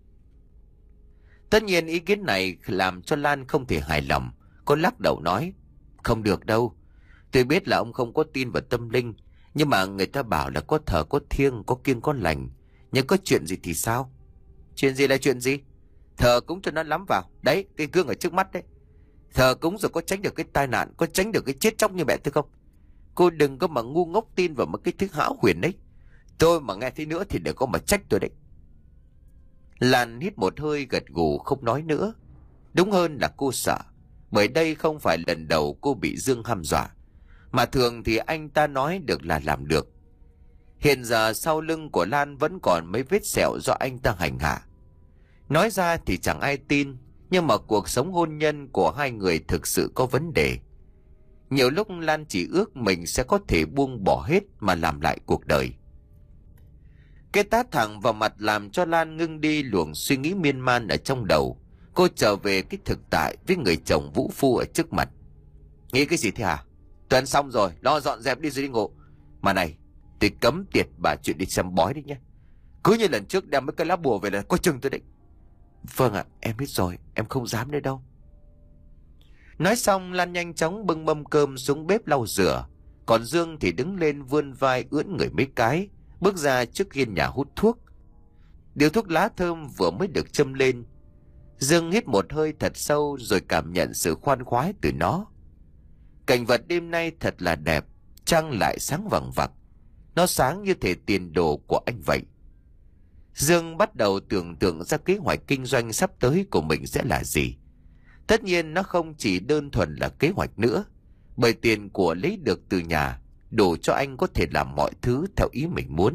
A: Tất nhiên ý kiến này làm cho Lan không thể hài lòng. Cô lắc đầu nói: Không được đâu. Tôi biết là ông không có tin vào tâm linh, nhưng mà người ta bảo là có thờ có thiêng, có kiêng có lành. Nhưng có chuyện gì thì sao? Chuyện gì là chuyện gì? Thờ cũng cho nó lắm vào. Đấy, cái gương ở trước mắt đấy. Thờ cúng rồi có tránh được cái tai nạn, có tránh được cái chết chóc như mẹ tôi không? Cô đừng có mà ngu ngốc tin vào một cái thứ hão huyền đấy. Tôi mà nghe thấy nữa thì đừng có mà trách tôi đấy. Lan hít một hơi gật gù không nói nữa. Đúng hơn là cô sợ, bởi đây không phải lần đầu cô bị Dương hăm dọa, mà thường thì anh ta nói được là làm được. Hiện giờ sau lưng của Lan vẫn còn mấy vết sẹo do anh ta hành hạ. Nói ra thì chẳng ai tin, nhưng mà cuộc sống hôn nhân của hai người thực sự có vấn đề. Nhiều lúc Lan chỉ ước mình sẽ có thể buông bỏ hết mà làm lại cuộc đời. Cái tát thẳng vào mặt làm cho Lan ngưng đi luồng suy nghĩ miên man ở trong đầu. Cô trở về cái thực tại với người chồng vũ phu ở trước mặt. Nghĩ cái gì thế hả? Tuần xong rồi, lo dọn dẹp đi rồi đi ngủ. Mà này, tôi cấm tiệt bà chuyện đi xem bói đấy nhé. Cứ như lần trước đem mấy cái lá bùa về là có chừng tôi đấy. Vâng ạ, em biết rồi, em không dám nữa đâu. Nói xong Lan nhanh chóng bưng mâm cơm xuống bếp lau rửa. Còn Dương thì đứng lên vươn vai ưỡn người mấy cái, bước ra trước hiên nhà hút thuốc. Điếu thuốc lá thơm vừa mới được châm lên. Dương hít một hơi thật sâu rồi cảm nhận sự khoan khoái từ nó. Cảnh vật đêm nay thật là đẹp, trăng lại sáng vằng vặc. Nó sáng như thể tiền đồ của anh vậy. Dương bắt đầu tưởng tượng ra kế hoạch kinh doanh sắp tới của mình sẽ là gì. Tất nhiên nó không chỉ đơn thuần là kế hoạch nữa, bởi tiền của lấy được từ nhà đủ cho anh có thể làm mọi thứ theo ý mình muốn.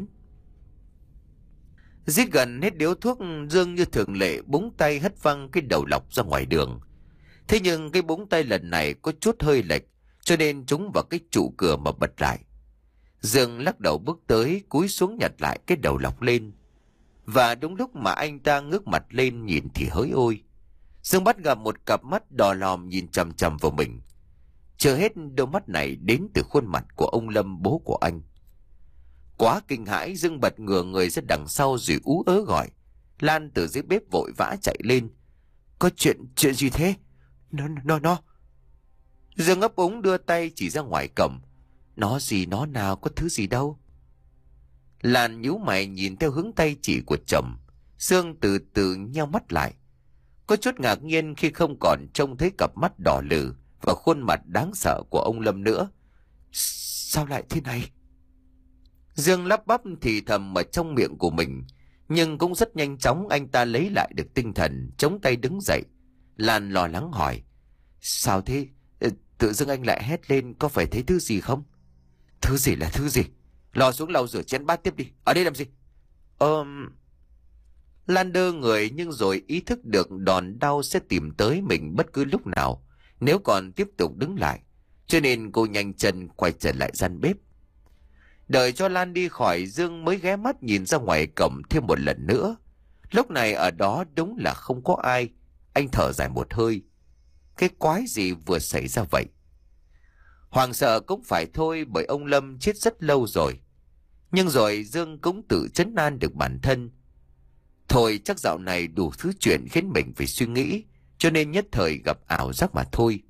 A: Rít gần hết điếu thuốc, Dương như thường lệ búng tay hất văng cái đầu lọc ra ngoài đường. Thế nhưng cái búng tay lần này có chút hơi lệch, cho nên trúng vào cái trụ cửa mà bật lại. Dương lắc đầu bước tới, cúi xuống nhặt lại cái đầu lọc lên. Và đúng lúc mà anh ta ngước mặt lên nhìn thì hỡi ôi, Dương bắt gặp một cặp mắt đỏ lòm nhìn chằm chằm vào mình. Chưa hết, đôi mắt này đến từ khuôn mặt của ông Lâm, bố của anh. Quá kinh hãi, Dương bật ngửa người ra đằng sau rồi ú ớ gọi. Lan từ dưới bếp vội vã chạy lên. Có chuyện, chuyện gì thế? Nó, nó, nó. Dương ấp úng đưa tay chỉ ra ngoài cổng. Nó gì, nó nào, có thứ gì đâu. Lan nhíu mày nhìn theo hướng tay chỉ của chồng. Dương từ từ nheo mắt lại. Có chút ngạc nhiên khi không còn trông thấy cặp mắt đỏ lừ và khuôn mặt đáng sợ của ông Lâm nữa. Sao lại thế này? Dương lắp bắp thì thầm ở trong miệng của mình, nhưng cũng rất nhanh chóng anh ta lấy lại được tinh thần, chống tay đứng dậy. Lan lo lắng hỏi. Sao thế? Tự dưng anh lại hét lên, có phải thấy thứ gì không? Thứ gì là thứ gì? Lò xuống lầu rửa chén bát tiếp đi. Ở đây làm gì? Ờm... Lan đơ người nhưng rồi ý thức được đòn đau sẽ tìm tới mình bất cứ lúc nào nếu còn tiếp tục đứng lại, cho nên cô nhanh chân quay trở lại gian bếp. Đợi cho Lan đi khỏi, Dương mới ghé mắt nhìn ra ngoài cổng thêm một lần nữa. Lúc này ở đó đúng là không có ai. Anh thở dài một hơi. Cái quái gì vừa xảy ra vậy? Hoàng sợ cũng phải thôi, bởi ông Lâm chết rất lâu rồi. Nhưng rồi Dương cũng tự trấn an được bản thân. Thôi chắc dạo này đủ thứ chuyện khiến mình phải suy nghĩ, cho nên nhất thời gặp ảo giác mà thôi.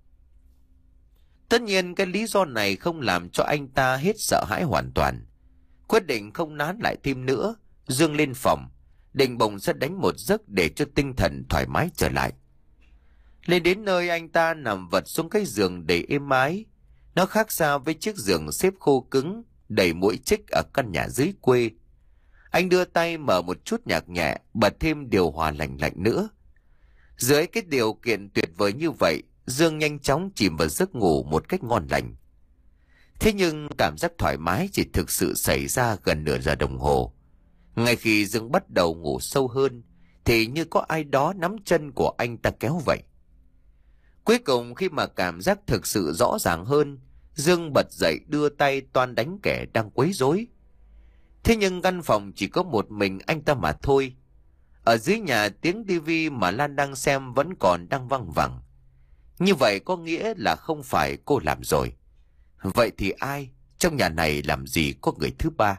A: Tất nhiên cái lý do này không làm cho anh ta hết sợ hãi hoàn toàn. Quyết định không nán lại thêm nữa, Dương lên phòng, định bồng sẽ đánh một giấc để cho tinh thần thoải mái trở lại. Lên đến nơi, anh ta nằm vật xuống cái giường để êm ái. Nó khác xa với chiếc giường xếp khô cứng, đầy muỗi chích ở căn nhà dưới quê. Anh đưa tay mở một chút nhạc nhẹ, bật thêm điều hòa lạnh lạnh nữa. Dưới cái điều kiện tuyệt vời như vậy, Dương nhanh chóng chìm vào giấc ngủ một cách ngon lành. Thế nhưng cảm giác thoải mái chỉ thực sự xảy ra gần nửa giờ đồng hồ. Ngay khi Dương bắt đầu ngủ sâu hơn, thì như có ai đó nắm chân của anh ta kéo vậy. Cuối cùng khi mà cảm giác thực sự rõ ràng hơn, Dương bật dậy đưa tay toan đánh kẻ đang quấy rối. Thế nhưng căn phòng chỉ có một mình anh ta mà thôi. Ở dưới nhà tiếng tivi mà Lan đang xem vẫn còn đang văng vẳng. Như vậy có nghĩa là không phải cô làm rồi. Vậy thì ai? Trong nhà này làm gì có người thứ ba?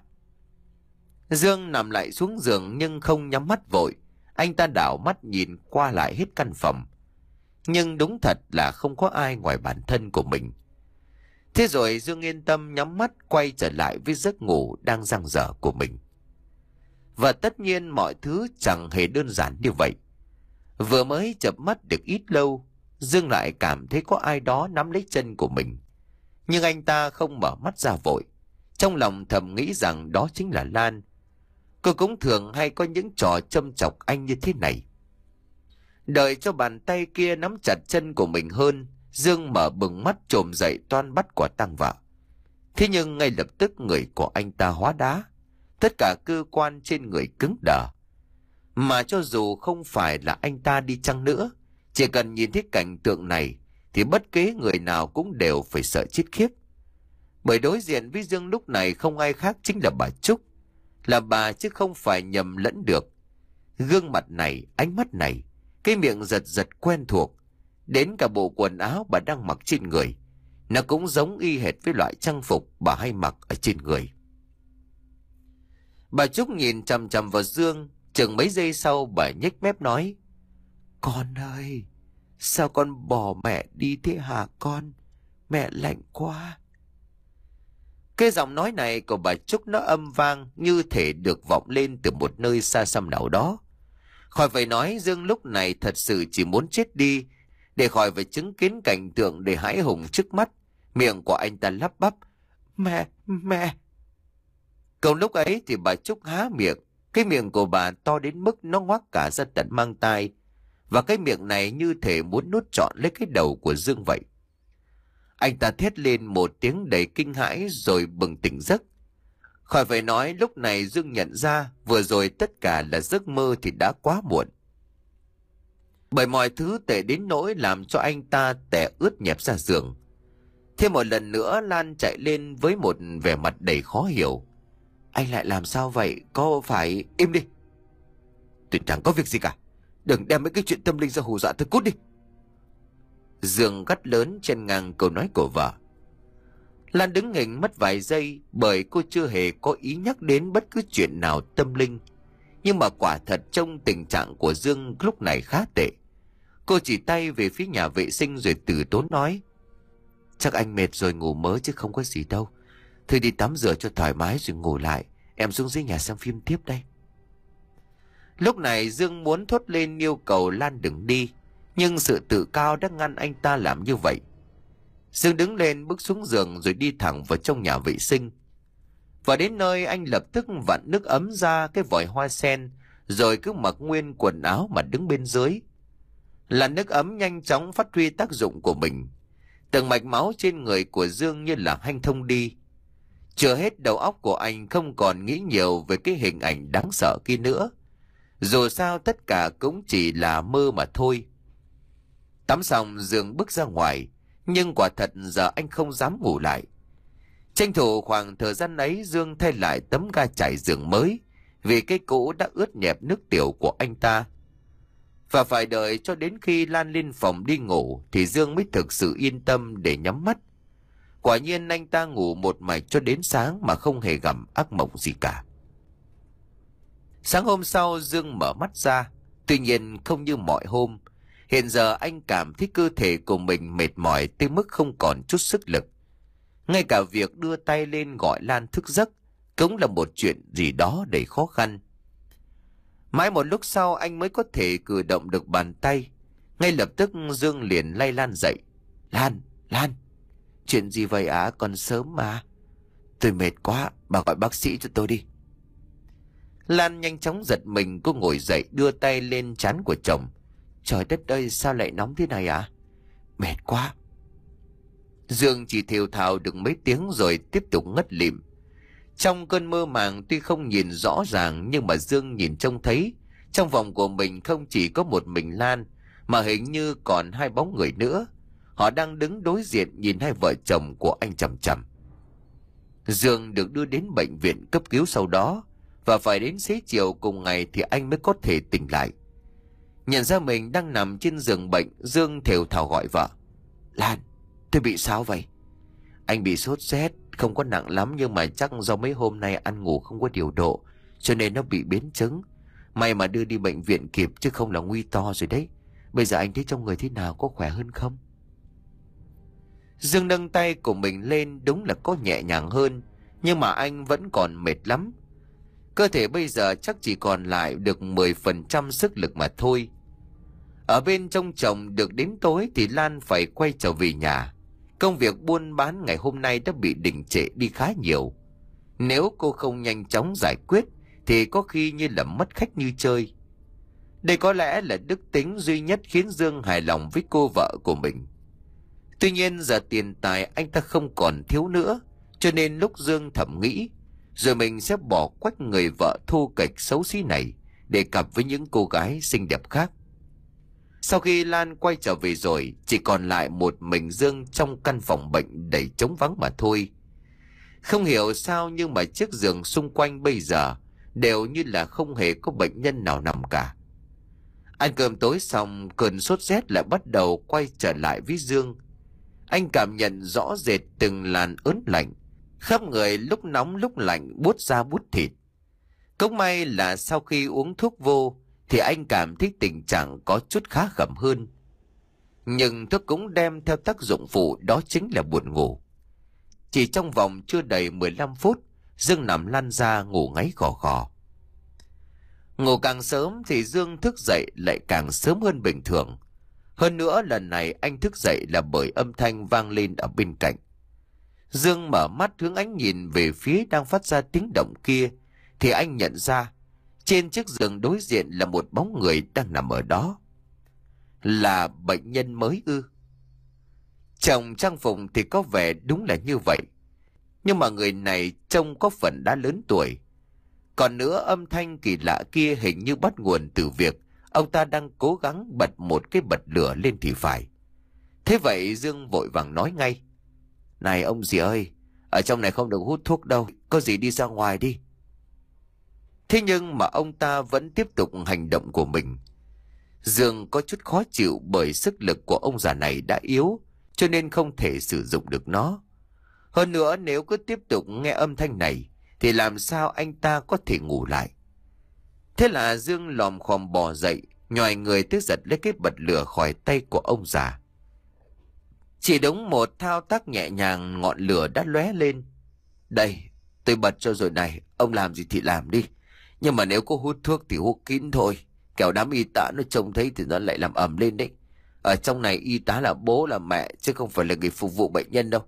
A: Dương nằm lại xuống giường nhưng không nhắm mắt vội. Anh ta đảo mắt nhìn qua lại hết căn phòng. Nhưng đúng thật là không có ai ngoài bản thân của mình. Thế rồi Dương yên tâm nhắm mắt quay trở lại với giấc ngủ đang dang dở của mình. Và tất nhiên mọi thứ chẳng hề đơn giản như vậy. Vừa mới chợp mắt được ít lâu, Dương lại cảm thấy có ai đó nắm lấy chân của mình. Nhưng anh ta không mở mắt ra vội. Trong lòng thầm nghĩ rằng đó chính là Lan. Cô cũng thường hay có những trò châm chọc anh như thế này. Đợi cho bàn tay kia nắm chặt chân của mình hơn, Dương mở bừng mắt trồm dậy toan bắt quả tang vợ. Thế nhưng ngay lập tức người của anh ta hóa đá. Tất cả cơ quan trên người cứng đờ. Mà cho dù không phải là anh ta đi chăng nữa, chỉ cần nhìn thấy cảnh tượng này thì bất kế người nào cũng đều phải sợ chết khiếp. Bởi đối diện với Dương lúc này không ai khác chính là bà Trúc. Là bà chứ không phải nhầm lẫn được. Gương mặt này, ánh mắt này, cái miệng giật giật quen thuộc. Đến cả bộ quần áo bà đang mặc trên người, nó cũng giống y hệt với loại trang phục bà hay mặc ở trên người. Bà Trúc nhìn chằm chằm vào Dương, chừng mấy giây sau bà nhếch mép nói: "Con ơi, sao con bỏ mẹ đi thế hả con? Mẹ lạnh quá." Cái giọng nói này của bà Trúc nó âm vang như thể được vọng lên từ một nơi xa xăm nào đó. Khỏi phải nói, Dương lúc này thật sự chỉ muốn chết đi để khỏi phải chứng kiến cảnh tượng để hãi hùng trước mắt. Miệng của anh ta lắp bắp: "Mẹ, mẹ." Câu lúc ấy thì bà Trúc há miệng. Cái miệng của bà to đến mức nó ngoác cả ra tận mang tai. Và cái miệng này như thể muốn nuốt trọn lấy cái đầu của Dương vậy. Anh ta thét lên một tiếng đầy kinh hãi rồi bừng tỉnh giấc. Khỏi phải nói, lúc này Dương nhận ra vừa rồi tất cả là giấc mơ thì đã quá muộn. Bởi mọi thứ tệ đến nỗi làm cho anh ta tè ướt nhẹp ra giường. Thêm một lần nữa Lan chạy lên với một vẻ mặt đầy khó hiểu. "Anh lại làm sao vậy? Có phải..." "Im đi! Tôi chẳng có việc gì cả. Đừng đem mấy cái chuyện tâm linh ra hù dọa tôi, cút đi!" Dương gắt lớn chen ngang câu nói của vợ. Lan đứng nghỉnh mất vài giây bởi cô chưa hề có ý nhắc đến bất cứ chuyện nào tâm linh. Nhưng mà quả thật trong tình trạng của Dương lúc này khá tệ. Cô chỉ tay về phía nhà vệ sinh rồi từ tốn nói: "Chắc anh mệt rồi ngủ mớ chứ không có gì đâu. Thôi đi tắm rửa cho thoải mái rồi ngủ lại. Em xuống dưới nhà xem phim tiếp đây." Lúc này Dương muốn thốt lên yêu cầu Lan đừng đi. Nhưng sự tự cao đã ngăn anh ta làm như vậy. Dương đứng lên bước xuống giường rồi đi thẳng vào trong nhà vệ sinh. Và đến nơi anh lập tức vặn nước ấm ra cái vòi hoa sen, rồi cứ mặc nguyên quần áo mà đứng bên dưới. Là nước ấm nhanh chóng phát huy tác dụng của mình. Từng mạch máu trên người của Dương như là hanh thông đi. Chưa hết, đầu óc của anh không còn nghĩ nhiều về cái hình ảnh đáng sợ kia nữa. Dù sao tất cả cũng chỉ là mơ mà thôi. Tắm xong Dương bước ra ngoài, nhưng quả thật giờ anh không dám ngủ lại. Tranh thủ khoảng thời gian ấy, Dương thay lại tấm ga trải giường mới, vì cái cũ đã ướt nhẹp nước tiểu của anh ta. Và phải đợi cho đến khi Lan lên phòng đi ngủ thì Dương mới thực sự yên tâm để nhắm mắt. Quả nhiên anh ta ngủ một mạch cho đến sáng mà không hề gặp ác mộng gì cả. Sáng hôm sau Dương mở mắt ra, tuy nhiên không như mọi hôm. Hiện giờ anh cảm thấy cơ thể của mình mệt mỏi tới mức không còn chút sức lực. Ngay cả việc đưa tay lên gọi Lan thức giấc cũng là một chuyện gì đó đầy khó khăn. Mãi một lúc sau anh mới có thể cử động được bàn tay. Ngay lập tức Dương liền lay Lan dậy. "Lan, Lan, chuyện gì vậy ạ? À? Còn sớm mà." "Tôi mệt quá, bà gọi bác sĩ cho tôi đi." Lan nhanh chóng giật mình, cô ngồi dậy đưa tay lên trán của chồng. "Trời đất ơi, sao lại nóng thế này ạ?" À? "Mệt quá." Dương chỉ thều thào được mấy tiếng rồi tiếp tục ngất lịm. Trong cơn mơ màng tuy không nhìn rõ ràng, nhưng mà Dương nhìn trông thấy trong vòng của mình không chỉ có một mình Lan, mà hình như còn hai bóng người nữa. Họ đang đứng đối diện nhìn hai vợ chồng của anh chằm chằm. Dương được đưa đến bệnh viện cấp cứu sau đó, và phải đến xế chiều cùng ngày thì anh mới có thể tỉnh lại. Nhận ra mình đang nằm trên giường bệnh, Dương thều thào gọi vợ. "Lan, tôi bị sao vậy?" "Anh bị sốt rét, không có nặng lắm nhưng mà chắc do mấy hôm nay ăn ngủ không có điều độ, cho nên nó bị biến chứng. May mà đưa đi bệnh viện kịp chứ không là nguy to rồi đấy. Bây giờ anh thấy trong người thế nào, có khỏe hơn không?" Dương nâng tay của mình lên, đúng là có nhẹ nhàng hơn, nhưng mà anh vẫn còn mệt lắm. Cơ thể bây giờ chắc chỉ còn lại được mười phần trăm sức lực mà thôi. Ở bên trong chồng được đến tối thì Lan phải quay trở về nhà. Công việc buôn bán ngày hôm nay đã bị đình trệ đi khá nhiều. Nếu cô không nhanh chóng giải quyết thì có khi như là mất khách như chơi. Đây có lẽ là đức tính duy nhất khiến Dương hài lòng với cô vợ của mình. Tuy nhiên giờ tiền tài anh ta không còn thiếu nữa, cho nên lúc Dương thầm nghĩ rồi mình sẽ bỏ quách người vợ thô kệch xấu xí này để cặp với những cô gái xinh đẹp khác. Sau khi Lan quay trở về rồi, chỉ còn lại một mình Dương trong căn phòng bệnh đầy trống vắng mà thôi. Không hiểu sao nhưng mà chiếc giường xung quanh bây giờ đều như là không hề có bệnh nhân nào nằm cả. Ăn cơm tối xong, cơn sốt rét lại bắt đầu quay trở lại với Dương. Anh cảm nhận rõ rệt từng làn ớn lạnh, khắp người lúc nóng lúc lạnh, buốt da buốt thịt. Cũng may là sau khi uống thuốc vô thì anh cảm thấy tình trạng có chút khá khẩm hơn. Nhưng thuốc cũng đem theo tác dụng phụ, đó chính là buồn ngủ. Chỉ trong vòng chưa đầy mười lăm phút, Dương nằm lăn ra ngủ ngáy khò khò. Ngủ càng sớm thì Dương thức dậy lại càng sớm hơn bình thường. Hơn nữa lần này anh thức dậy là bởi âm thanh vang lên ở bên cạnh. Dương mở mắt hướng ánh nhìn về phía đang phát ra tiếng động kia thì anh nhận ra trên chiếc giường đối diện là một bóng người đang nằm ở đó. Là bệnh nhân mới ư? Trong trang phục thì có vẻ đúng là như vậy, nhưng mà người này trông có phần đã lớn tuổi. Còn nữa, âm thanh kỳ lạ kia hình như bắt nguồn từ việc ông ta đang cố gắng bật một cái bật lửa lên thì phải. Thế vậy Dương vội vàng nói ngay: "Này ông dì ơi, ở trong này không được hút thuốc đâu, có gì đi ra ngoài đi." Thế nhưng mà ông ta vẫn tiếp tục hành động của mình. Dương có chút khó chịu bởi sức lực của ông già này đã yếu, cho nên không thể sử dụng được nó. Hơn nữa, nếu cứ tiếp tục nghe âm thanh này thì làm sao anh ta có thể ngủ lại. Thế là Dương lòm khòm bò dậy, nhòi người tới giật lấy cái bật lửa khỏi tay của ông già. Chỉ đúng một thao tác nhẹ nhàng, ngọn lửa đã lóe lên. "Đây, tôi bật cho rồi này, ông làm gì thì làm đi. Nhưng mà nếu có hút thuốc thì hút kín thôi, kẻo đám y tá nó trông thấy thì nó lại làm ầm lên đấy. Ở trong này y tá là bố là mẹ chứ không phải là người phục vụ bệnh nhân đâu."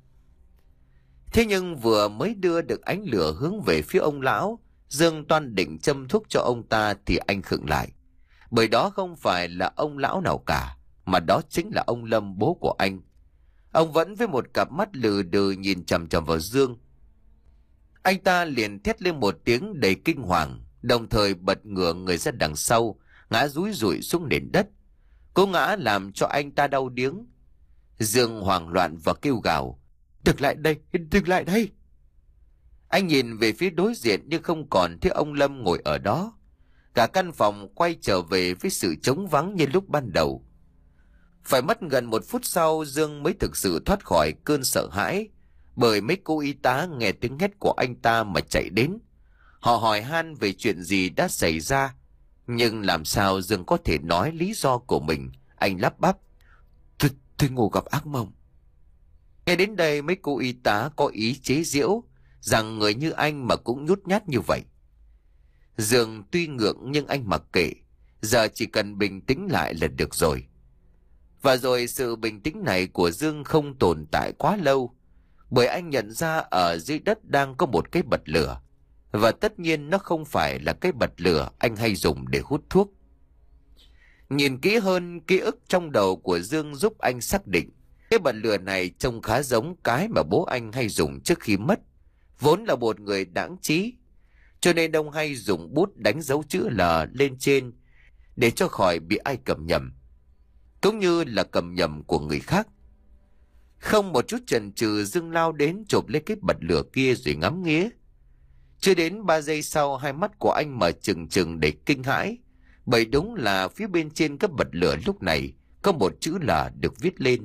A: Thế nhưng vừa mới đưa được ánh lửa hướng về phía ông lão, Dương toan định châm thuốc cho ông ta thì anh khựng lại. Bởi đó không phải là ông lão nào cả, mà đó chính là ông Lâm, bố của anh. Ông vẫn với một cặp mắt lừ đừ nhìn chằm chằm vào Dương. Anh ta liền thét lên một tiếng đầy kinh hoàng, đồng thời bật ngửa người ra đằng sau, ngã rúi rụi xuống nền đất. Cú ngã làm cho anh ta đau điếng. Dương hoảng loạn và kêu gào: "Đừng lại đây, đừng lại đây!" Anh nhìn về phía đối diện nhưng không còn thấy ông Lâm ngồi ở đó. Cả căn phòng quay trở về với sự trống vắng như lúc ban đầu. Phải mất gần một phút sau, Dương mới thực sự thoát khỏi cơn sợ hãi, bởi mấy cô y tá nghe tiếng hét của anh ta mà chạy đến. Họ hỏi han về chuyện gì đã xảy ra, nhưng làm sao Dương có thể nói lý do của mình. Anh lắp bắp: Tôi, tôi ngủ gặp ác mộng." Nghe đến đây, mấy cô y tá có ý chế giễu rằng người như anh mà cũng nhút nhát như vậy. Dương tuy ngượng nhưng anh mặc kệ, giờ chỉ cần bình tĩnh lại là được rồi. Và rồi sự bình tĩnh này của Dương không tồn tại quá lâu, bởi anh nhận ra ở dưới đất đang có một cái bật lửa. Và tất nhiên nó không phải là cái bật lửa anh hay dùng để hút thuốc. Nhìn kỹ hơn, ký ức trong đầu của Dương giúp anh xác định cái bật lửa này trông khá giống cái mà bố anh hay dùng trước khi mất. Vốn là một người đãng trí, cho nên ông hay dùng bút đánh dấu chữ L lên trên để cho khỏi bị ai cầm nhầm, cũng như là cầm nhầm của người khác. Không một chút chần chừ, Dương lao đến chộp lấy cái bật lửa kia rồi ngắm nghía. Chưa đến ba giây sau, hai mắt của anh mở trừng trừng để kinh hãi, bởi đúng là phía bên trên cái bật lửa lúc này có một chữ L được viết lên.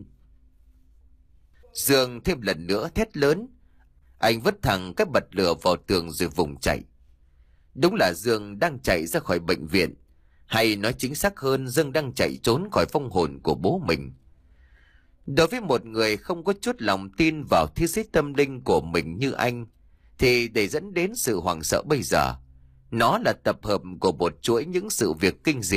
A: Dương thêm lần nữa thét lớn. Anh vứt thẳng cái bật lửa vào tường rồi vùng chạy. Đúng là Dương đang chạy ra khỏi bệnh viện, hay nói chính xác hơn, Dương đang chạy trốn khỏi vong hồn của bố mình. Đối với một người không có chút lòng tin vào thế giới tâm linh của mình như anh, thì để dẫn đến sự hoảng sợ bây giờ, nó là tập hợp của một chuỗi những sự việc kinh dị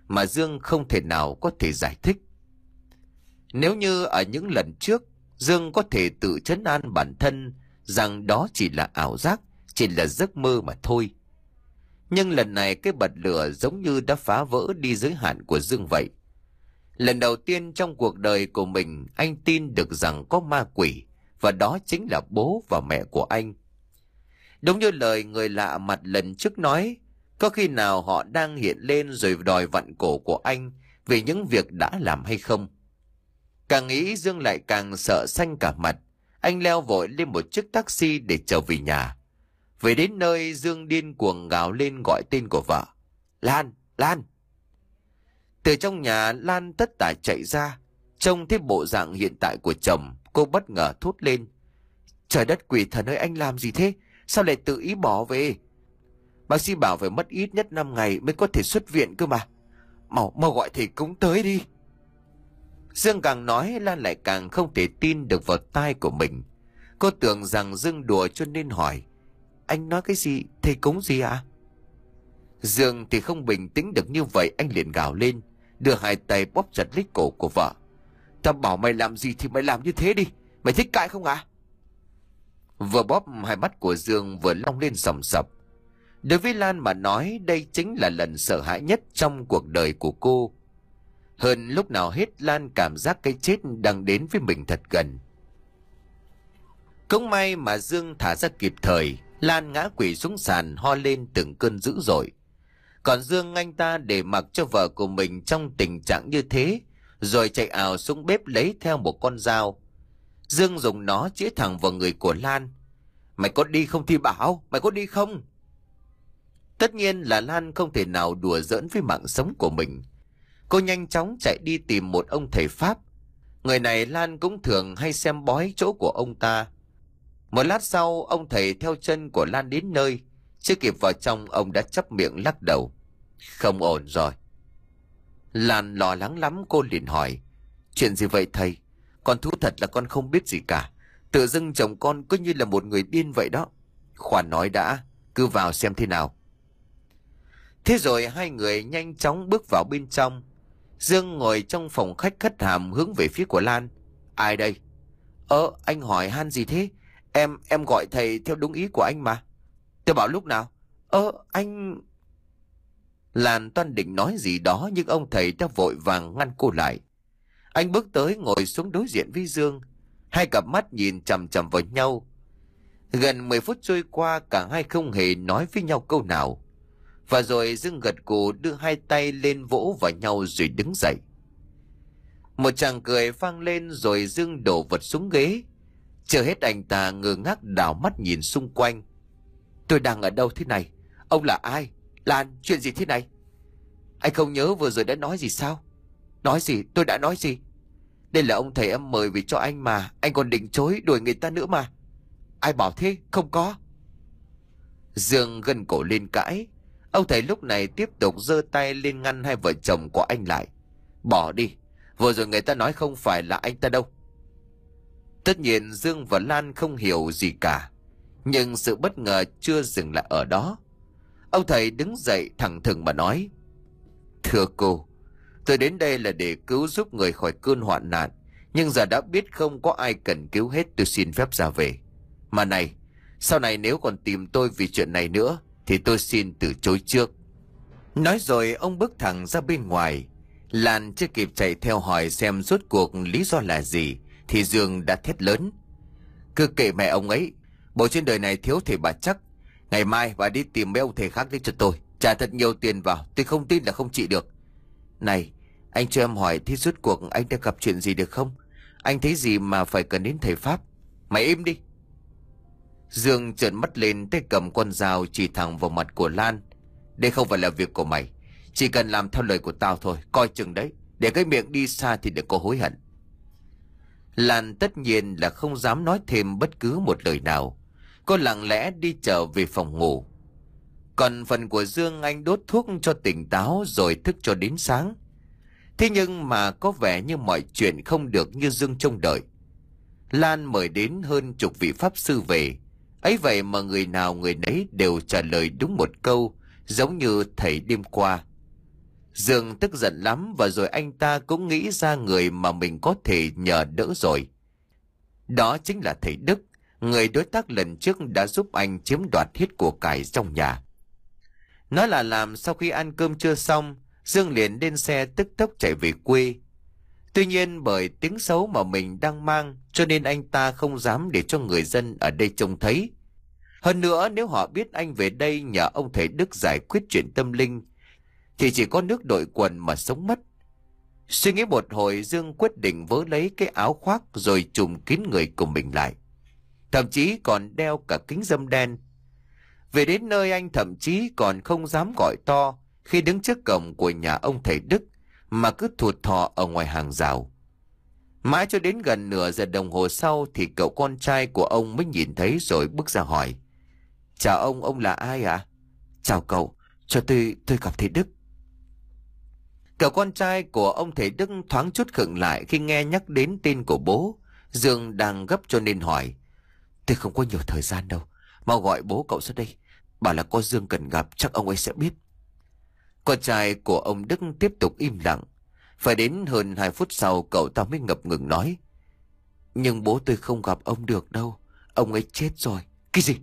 A: mà Dương không thể nào có thể giải thích. Nếu như ở những lần trước, Dương có thể tự trấn an bản thân rằng đó chỉ là ảo giác, chỉ là giấc mơ mà thôi. Nhưng lần này cái bật lửa giống như đã phá vỡ đi giới hạn của Dương vậy. Lần đầu tiên trong cuộc đời của mình, anh tin được rằng có ma quỷ, và đó chính là bố và mẹ của anh. Đúng như lời người lạ mặt lần trước nói, có khi nào họ đang hiện lên rồi đòi vặn cổ của anh vì những việc đã làm hay không? Càng nghĩ Dương lại càng sợ xanh cả mặt. Anh leo vội lên một chiếc taxi để trở về nhà. Về đến nơi, Dương điên cuồng gào lên gọi tên của vợ. Lan, Lan! Từ trong nhà, Lan tất tả chạy ra. Trông thấy bộ dạng hiện tại của chồng, cô bất ngờ thốt lên. Trời đất quỷ thần ơi, anh làm gì thế? Sao lại tự ý bỏ về? Bác sĩ bảo phải mất ít nhất năm ngày mới có thể xuất viện cơ mà. Mau, mau gọi thầy cúng tới đi. Dương càng nói, Lan lại càng không thể tin được vào tai của mình. Cô tưởng rằng Dương đùa cho nên hỏi. Anh nói cái gì? Thầy cúng gì ạ? À? Dương thì không bình tĩnh được như vậy, anh liền gào lên, đưa hai tay bóp chặt lấy cổ của vợ. Tao bảo mày làm gì thì mày làm như thế đi. Mày thích cãi không ạ? À? Vừa bóp, hai mắt của Dương vừa long lên sòng sập. Đối với Lan mà nói, đây chính là lần sợ hãi nhất trong cuộc đời của cô. Hơn lúc nào hết, Lan cảm giác cái chết đang đến với mình thật gần. Cũng may mà Dương thả ra kịp thời. Lan ngã quỵ xuống sàn, ho lên từng cơn dữ dội. Còn Dương, anh ta để mặc cho vợ của mình trong tình trạng như thế, rồi chạy ào xuống bếp lấy theo một con dao. Dương dùng nó chĩa thẳng vào người của Lan. Mày có đi không thì bảo, mày có đi không? Tất nhiên là Lan không thể nào đùa giỡn với mạng sống của mình. Cô nhanh chóng chạy đi tìm một ông thầy Pháp. Người này Lan cũng thường hay xem bói chỗ của ông ta. Một lát sau, ông thầy theo chân của Lan đến nơi. Chưa kịp vào trong, ông đã chắp miệng lắc đầu. Không ổn rồi. Lan lo lắng lắm, cô liền hỏi. Chuyện gì vậy thầy? Con thú thật là con không biết gì cả. Tự dưng chồng con cứ như là một người điên vậy đó. Khoan nói đã, cứ vào xem thế nào. Thế rồi hai người nhanh chóng bước vào bên trong. Dương ngồi trong phòng khách khất hàm hướng về phía của Lan. Ai đây? Ơ, anh hỏi han gì thế? Em, em gọi thầy theo đúng ý của anh mà. Tôi bảo lúc nào? Ơ, anh... Lan toan định nói gì đó, nhưng ông thầy đã vội vàng ngăn cô lại. Anh bước tới ngồi xuống đối diện với Dương. Hai cặp mắt nhìn chằm chằm vào nhau. Gần mười phút trôi qua, cả hai không hề nói với nhau câu nào. Và rồi Dương gật gù đưa hai tay lên vỗ vào nhau rồi đứng dậy. Một tràng cười vang lên rồi Dương đổ vật xuống ghế. Chưa hết, anh ta ngơ ngác đảo mắt nhìn xung quanh. Tôi đang ở đâu thế này? Ông là ai? Lan, chuyện gì thế này? Anh không nhớ vừa rồi đã nói gì sao? Nói gì? Tôi đã nói gì? Đây là ông thầy em mời về cho anh mà. Anh còn định chối đuổi người ta nữa mà. Ai bảo thế? Không có. Dương gân cổ lên cãi. Ông thầy lúc này tiếp tục giơ tay lên ngăn hai vợ chồng của anh lại. Bỏ đi. Vừa rồi người ta nói không phải là anh ta đâu. Tất nhiên Dương và Lan không hiểu gì cả. Nhưng sự bất ngờ chưa dừng lại ở đó. Ông thầy đứng dậy thẳng thừng mà nói. Thưa cô, tôi đến đây là để cứu giúp người khỏi cơn hoạn nạn. Nhưng giờ đã biết không có ai cần cứu hết, tôi xin phép ra về. Mà này, sau này nếu còn tìm tôi vì chuyện này nữa thì tôi xin từ chối trước. Nói rồi ông bước thẳng ra bên ngoài. Lan chưa kịp chạy theo hỏi xem rốt cuộc lý do là gì thì Dương đã thét lớn. Cứ kệ mẹ ông ấy. Bộ trên đời này thiếu thầy bà chắc. Ngày mai bà đi tìm mấy ông thầy khác đến cho tôi. Trả thật nhiều tiền vào, tôi không tin là không trị được. Này, anh cho em hỏi thế rốt cuộc anh đã gặp chuyện gì được không? Anh thấy gì mà phải cần đến thầy Pháp? Mày im đi. Dương trợn mắt lên, tay cầm con dao chỉ thẳng vào mặt của Lan. Đây không phải là việc của mày. Chỉ cần làm theo lời của tao thôi. Coi chừng đấy. Để cái miệng đi xa thì đừng có hối hận. Lan tất nhiên là không dám nói thêm bất cứ một lời nào. Cô lặng lẽ đi trở về phòng ngủ. Còn phần của Dương, anh đốt thuốc cho tỉnh táo rồi thức cho đến sáng. Thế nhưng mà có vẻ như mọi chuyện không được như Dương trông đợi. Lan mời đến hơn chục vị pháp sư về. Ấy vậy mà người nào người nấy đều trả lời đúng một câu, giống như thầy đêm qua. Dương tức giận lắm và rồi anh ta cũng nghĩ ra người mà mình có thể nhờ đỡ rồi. Đó chính là thầy Đức, người đối tác lần trước đã giúp anh chiếm đoạt hết của cải trong nhà. Nói là làm, sau khi ăn cơm trưa xong, Dương liền lên xe tức tốc chạy về quê. Tuy nhiên bởi tiếng xấu mà mình đang mang, cho nên anh ta không dám để cho người dân ở đây trông thấy. Hơn nữa, nếu họ biết anh về đây nhờ ông thầy Đức giải quyết chuyện tâm linh, thì chỉ có nước đội quần mà sống mất. Suy nghĩ một hồi, Dương quyết định vớ lấy cái áo khoác rồi trùm kín người của mình lại. Thậm chí còn đeo cả kính râm đen. Về đến nơi, anh thậm chí còn không dám gọi to khi đứng trước cổng của nhà ông thầy Đức, mà cứ thụt thò ở ngoài hàng rào. Mãi cho đến gần nửa giờ đồng hồ sau thì cậu con trai của ông mới nhìn thấy rồi bước ra hỏi: "Chào ông, ông là ai ạ?" À? "Chào cậu, cho tôi tôi gặp thầy Đức." Cậu con trai của ông thầy Đức thoáng chút khựng lại khi nghe nhắc đến tên của bố. Dương đang gấp cho nên hỏi: "Tôi không có nhiều thời gian đâu, mau gọi bố cậu ra đây. Bảo là có Dương cần gặp, chắc ông ấy sẽ biết." Con trai của ông Đức tiếp tục im lặng. Phải đến hơn hai phút sau cậu ta mới ngập ngừng nói: "Nhưng bố tôi không gặp ông được đâu, ông ấy chết rồi." "Cái gì?"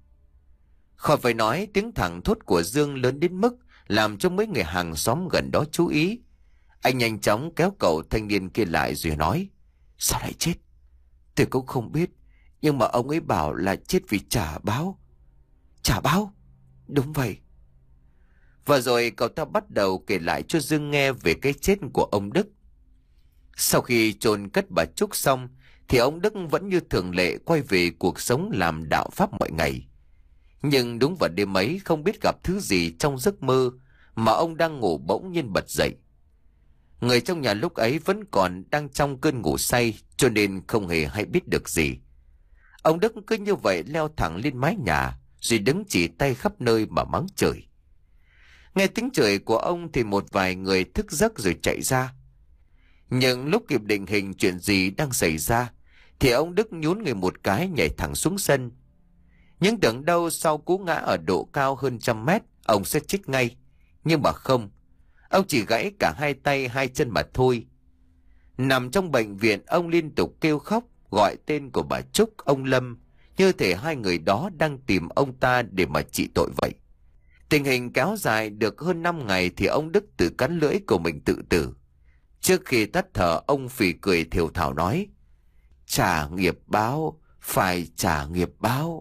A: Khỏi phải nói, tiếng thẳng thốt của Dương lớn đến mức làm cho mấy người hàng xóm gần đó chú ý. Anh nhanh chóng kéo cậu thanh niên kia lại rồi nói: "Sao lại chết?" "Tôi cũng không biết, nhưng mà ông ấy bảo là chết vì trả báo." "Trả báo?" "Đúng vậy." Và rồi cậu ta bắt đầu kể lại cho Dương nghe về cái chết của ông Đức. Sau khi chôn cất bà Trúc xong thì ông Đức vẫn như thường lệ quay về cuộc sống làm đạo pháp mọi ngày. Nhưng đúng vào đêm ấy, không biết gặp thứ gì trong giấc mơ mà ông đang ngủ bỗng nhiên bật dậy. Người trong nhà lúc ấy vẫn còn đang trong cơn ngủ say, cho nên không hề hay biết được gì. Ông Đức cứ như vậy leo thẳng lên mái nhà rồi đứng chỉ tay khắp nơi mà mắng chửi. Nghe tiếng chửi của ông thì một vài người thức giấc rồi chạy ra. Nhưng lúc kịp định hình chuyện gì đang xảy ra thì ông Đức nhún người một cái nhảy thẳng xuống sân. Nhưng tưởng đâu sau cú ngã ở độ cao hơn trăm mét ông sẽ chết ngay. Nhưng mà không, ông chỉ gãy cả hai tay hai chân mà thôi. Nằm trong bệnh viện, ông liên tục kêu khóc gọi tên của bà Trúc, ông Lâm, như thể hai người đó đang tìm ông ta để mà trị tội vậy. Tình hình kéo dài được hơn năm ngày thì ông Đức tự cắn lưỡi của mình tự tử. Trước khi tắt thở, ông phì cười thều thào nói: "Trả nghiệp báo, phải trả nghiệp báo."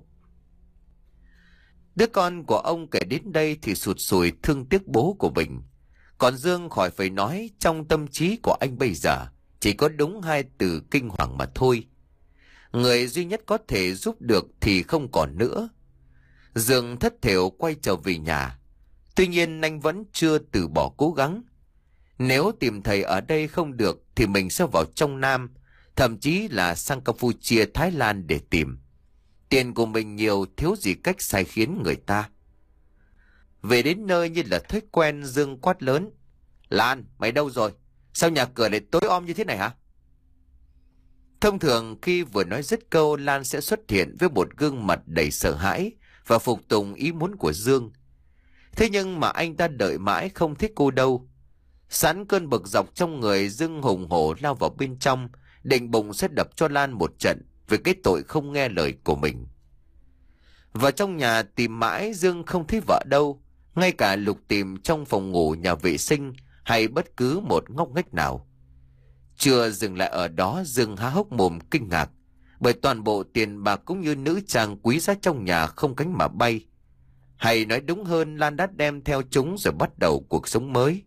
A: Đứa con của ông kể đến đây thì sụt sùi thương tiếc bố của mình. Còn Dương khỏi phải nói, trong tâm trí của anh bây giờ chỉ có đúng hai từ kinh hoàng mà thôi. Người duy nhất có thể giúp được thì không còn nữa. Dương thất thểu quay trở về nhà. Tuy nhiên anh vẫn chưa từ bỏ cố gắng. Nếu tìm thầy ở đây không được thì mình sẽ vào trong Nam, thậm chí là sang Campuchia, Thái Lan để tìm. Tiền của mình nhiều, thiếu gì cách sai khiến người ta. Về đến nơi như là thói quen, Dương quát lớn: "Lan, mày đâu rồi? Sao nhà cửa lại tối om như thế này hả?" Thông thường khi vừa nói dứt câu, Lan sẽ xuất hiện với một gương mặt đầy sợ hãi và phục tùng ý muốn của Dương. Thế nhưng mà anh ta đợi mãi không thấy cô đâu. Sẵn cơn bực dọc trong người, Dương hùng hổ lao vào bên trong, định bụng sẽ đập cho Lan một trận về cái tội không nghe lời của mình. Vào trong nhà tìm mãi, Dương không thấy vợ đâu, ngay cả lục tìm trong phòng ngủ, nhà vệ sinh hay bất cứ một ngóc ngách nào. Chưa dừng lại ở đó, Dương há hốc mồm kinh ngạc, bởi toàn bộ tiền bạc cũng như nữ trang quý giá trong nhà không cánh mà bay. Hay nói đúng hơn, Lan đã đem theo chúng rồi bắt đầu cuộc sống mới.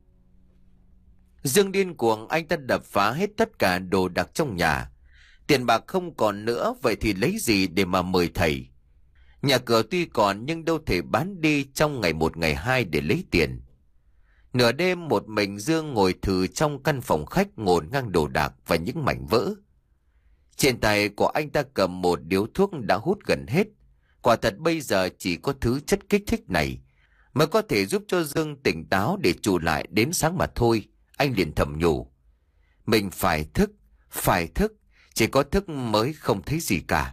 A: Dương điên cuồng, anh ta đập phá hết tất cả đồ đạc trong nhà. Tiền bạc không còn nữa, vậy thì lấy gì để mà mời thầy? Nhà cửa tuy còn nhưng đâu thể bán đi trong ngày một ngày hai để lấy tiền. Nửa đêm một mình Dương ngồi thừ trong căn phòng khách, ngổn ngang đồ đạc và những mảnh vỡ. Trên tay của anh ta cầm một điếu thuốc đã hút gần hết. Quả thật bây giờ chỉ có thứ chất kích thích này mới có thể giúp cho Dương tỉnh táo để trụ lại đến sáng mà thôi. Anh liền thầm nhủ: mình phải thức, phải thức, chỉ có thức mới không thấy gì cả.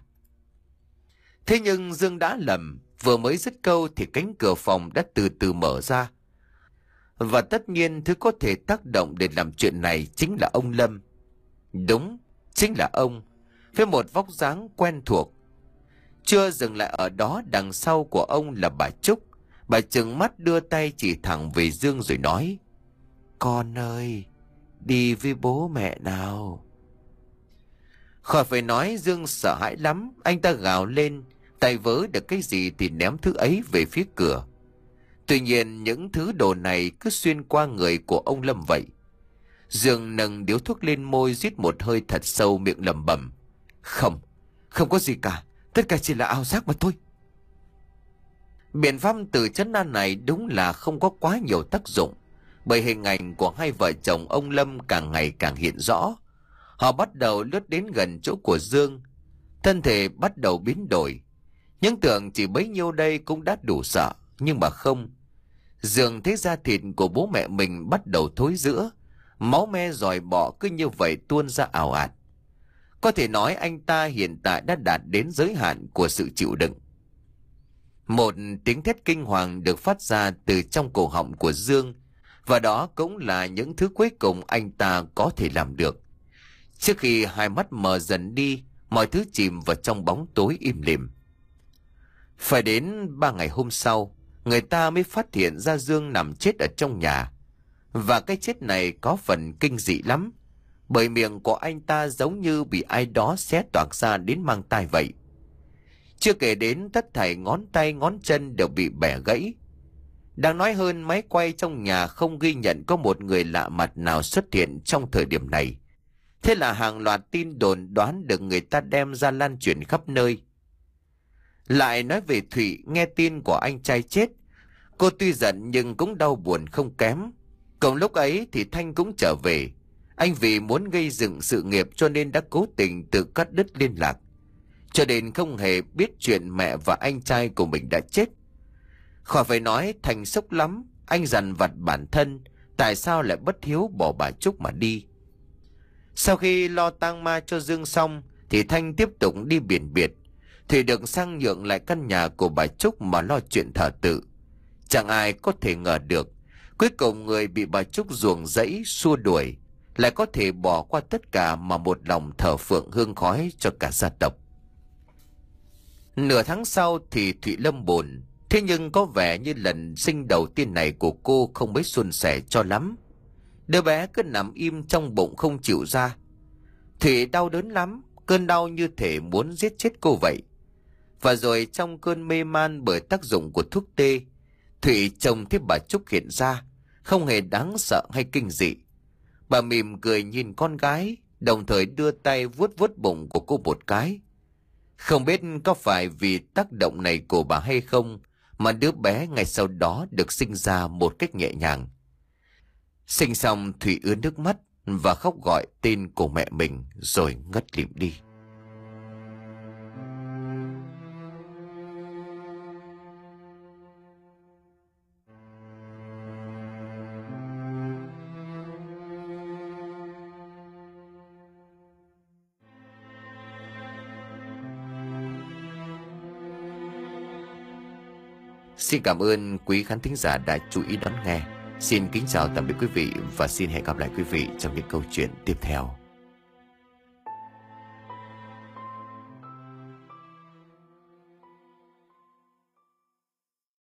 A: Thế nhưng Dương đã lầm, vừa mới dứt câu thì cánh cửa phòng đã từ từ mở ra. Và tất nhiên thứ có thể tác động để làm chuyện này chính là ông Lâm. Đúng, chính là ông, với một vóc dáng quen thuộc. Chưa dừng lại ở đó, đằng sau của ông là bà Trúc. Bà trừng mắt đưa tay chỉ thẳng về Dương rồi nói: "Con ơi, đi với bố mẹ nào." Khỏi phải nói, Dương sợ hãi lắm. Anh ta gào lên, tay vớ được cái gì thì ném thứ ấy về phía cửa. Tuy nhiên những thứ đồ này cứ xuyên qua người của ông Lâm vậy. Dương nâng điếu thuốc lên môi, rít một hơi thật sâu, miệng lẩm bẩm: "Không, không có gì cả, tất cả chỉ là ảo giác mà thôi." Biện pháp từ trấn an này đúng là không có quá nhiều tác dụng, bởi hình ảnh của hai vợ chồng ông Lâm càng ngày càng hiện rõ. Họ bắt đầu lướt đến gần chỗ của Dương. Thân thể bắt đầu biến đổi. Những tưởng chỉ bấy nhiêu đây cũng đã đủ sợ, nhưng mà không. Dương thấy da thịt của bố mẹ mình bắt đầu thối rữa, máu me dòi bọ cứ như vậy tuôn ra ào ạt. Có thể nói anh ta hiện tại đã đạt đến giới hạn của sự chịu đựng. Một tiếng thét kinh hoàng được phát ra từ trong cổ họng của Dương, và đó cũng là những thứ cuối cùng anh ta có thể làm được. Trước khi hai mắt mờ dần đi, mọi thứ chìm vào trong bóng tối im lìm. Phải đến ba ngày hôm sau, người ta mới phát hiện ra Dương nằm chết ở trong nhà. Và cái chết này có phần kinh dị lắm, bởi miệng của anh ta giống như bị ai đó xé toạc ra đến mang tai vậy. Chưa kể đến tất thảy ngón tay ngón chân đều bị bẻ gãy. Đáng nói hơn, máy quay trong nhà không ghi nhận có một người lạ mặt nào xuất hiện trong thời điểm này. Thế là hàng loạt tin đồn đoán được người ta đem ra lan truyền khắp nơi. Lại nói về Thụy, nghe tin của anh trai chết, cô tuy giận nhưng cũng đau buồn không kém. Cùng lúc ấy thì Thanh cũng trở về. Anh vì muốn gây dựng sự nghiệp cho nên đã cố tình tự cắt đứt liên lạc, cho đến không hề biết chuyện mẹ và anh trai của mình đã chết. Khỏi phải nói, Thành sốc lắm. Anh dằn vặt bản thân, tại sao lại bất hiếu bỏ bà Trúc mà đi. Sau khi lo tang ma cho Dương xong thì Thanh tiếp tục đi biển biệt. Thì được sang nhượng lại căn nhà của bà Trúc mà lo chuyện thờ tự. Chẳng ai có thể ngờ được, cuối cùng người bị bà Trúc ruồng rẫy xua đuổi lại có thể bỏ qua tất cả mà một lòng thờ phượng hương khói cho cả gia tộc. Nửa tháng sau thì Thụy lâm bồn. Thế nhưng có vẻ như lần sinh đầu tiên này của cô không mấy suôn sẻ cho lắm. Đứa bé cứ nằm im trong bụng không chịu ra. Thụy đau đớn lắm, cơn đau như thể muốn giết chết cô vậy. Và rồi trong cơn mê man bởi tác dụng của thuốc tê, Thụy trông thấy bà Trúc hiện ra, không hề đáng sợ hay kinh dị. Bà mỉm cười nhìn con gái, đồng thời đưa tay vuốt vuốt bụng của cô một cái. Không biết có phải vì tác động này của bà hay không mà đứa bé ngay sau đó được sinh ra một cách nhẹ nhàng. Sinh xong, Thủy ứa nước mắt và khóc gọi tên của mẹ mình rồi ngất lịm đi. Xin cảm ơn quý khán thính giả đã chú ý đón nghe. Xin kính chào tạm biệt quý vị và xin hẹn gặp lại quý vị trong những câu chuyện tiếp theo.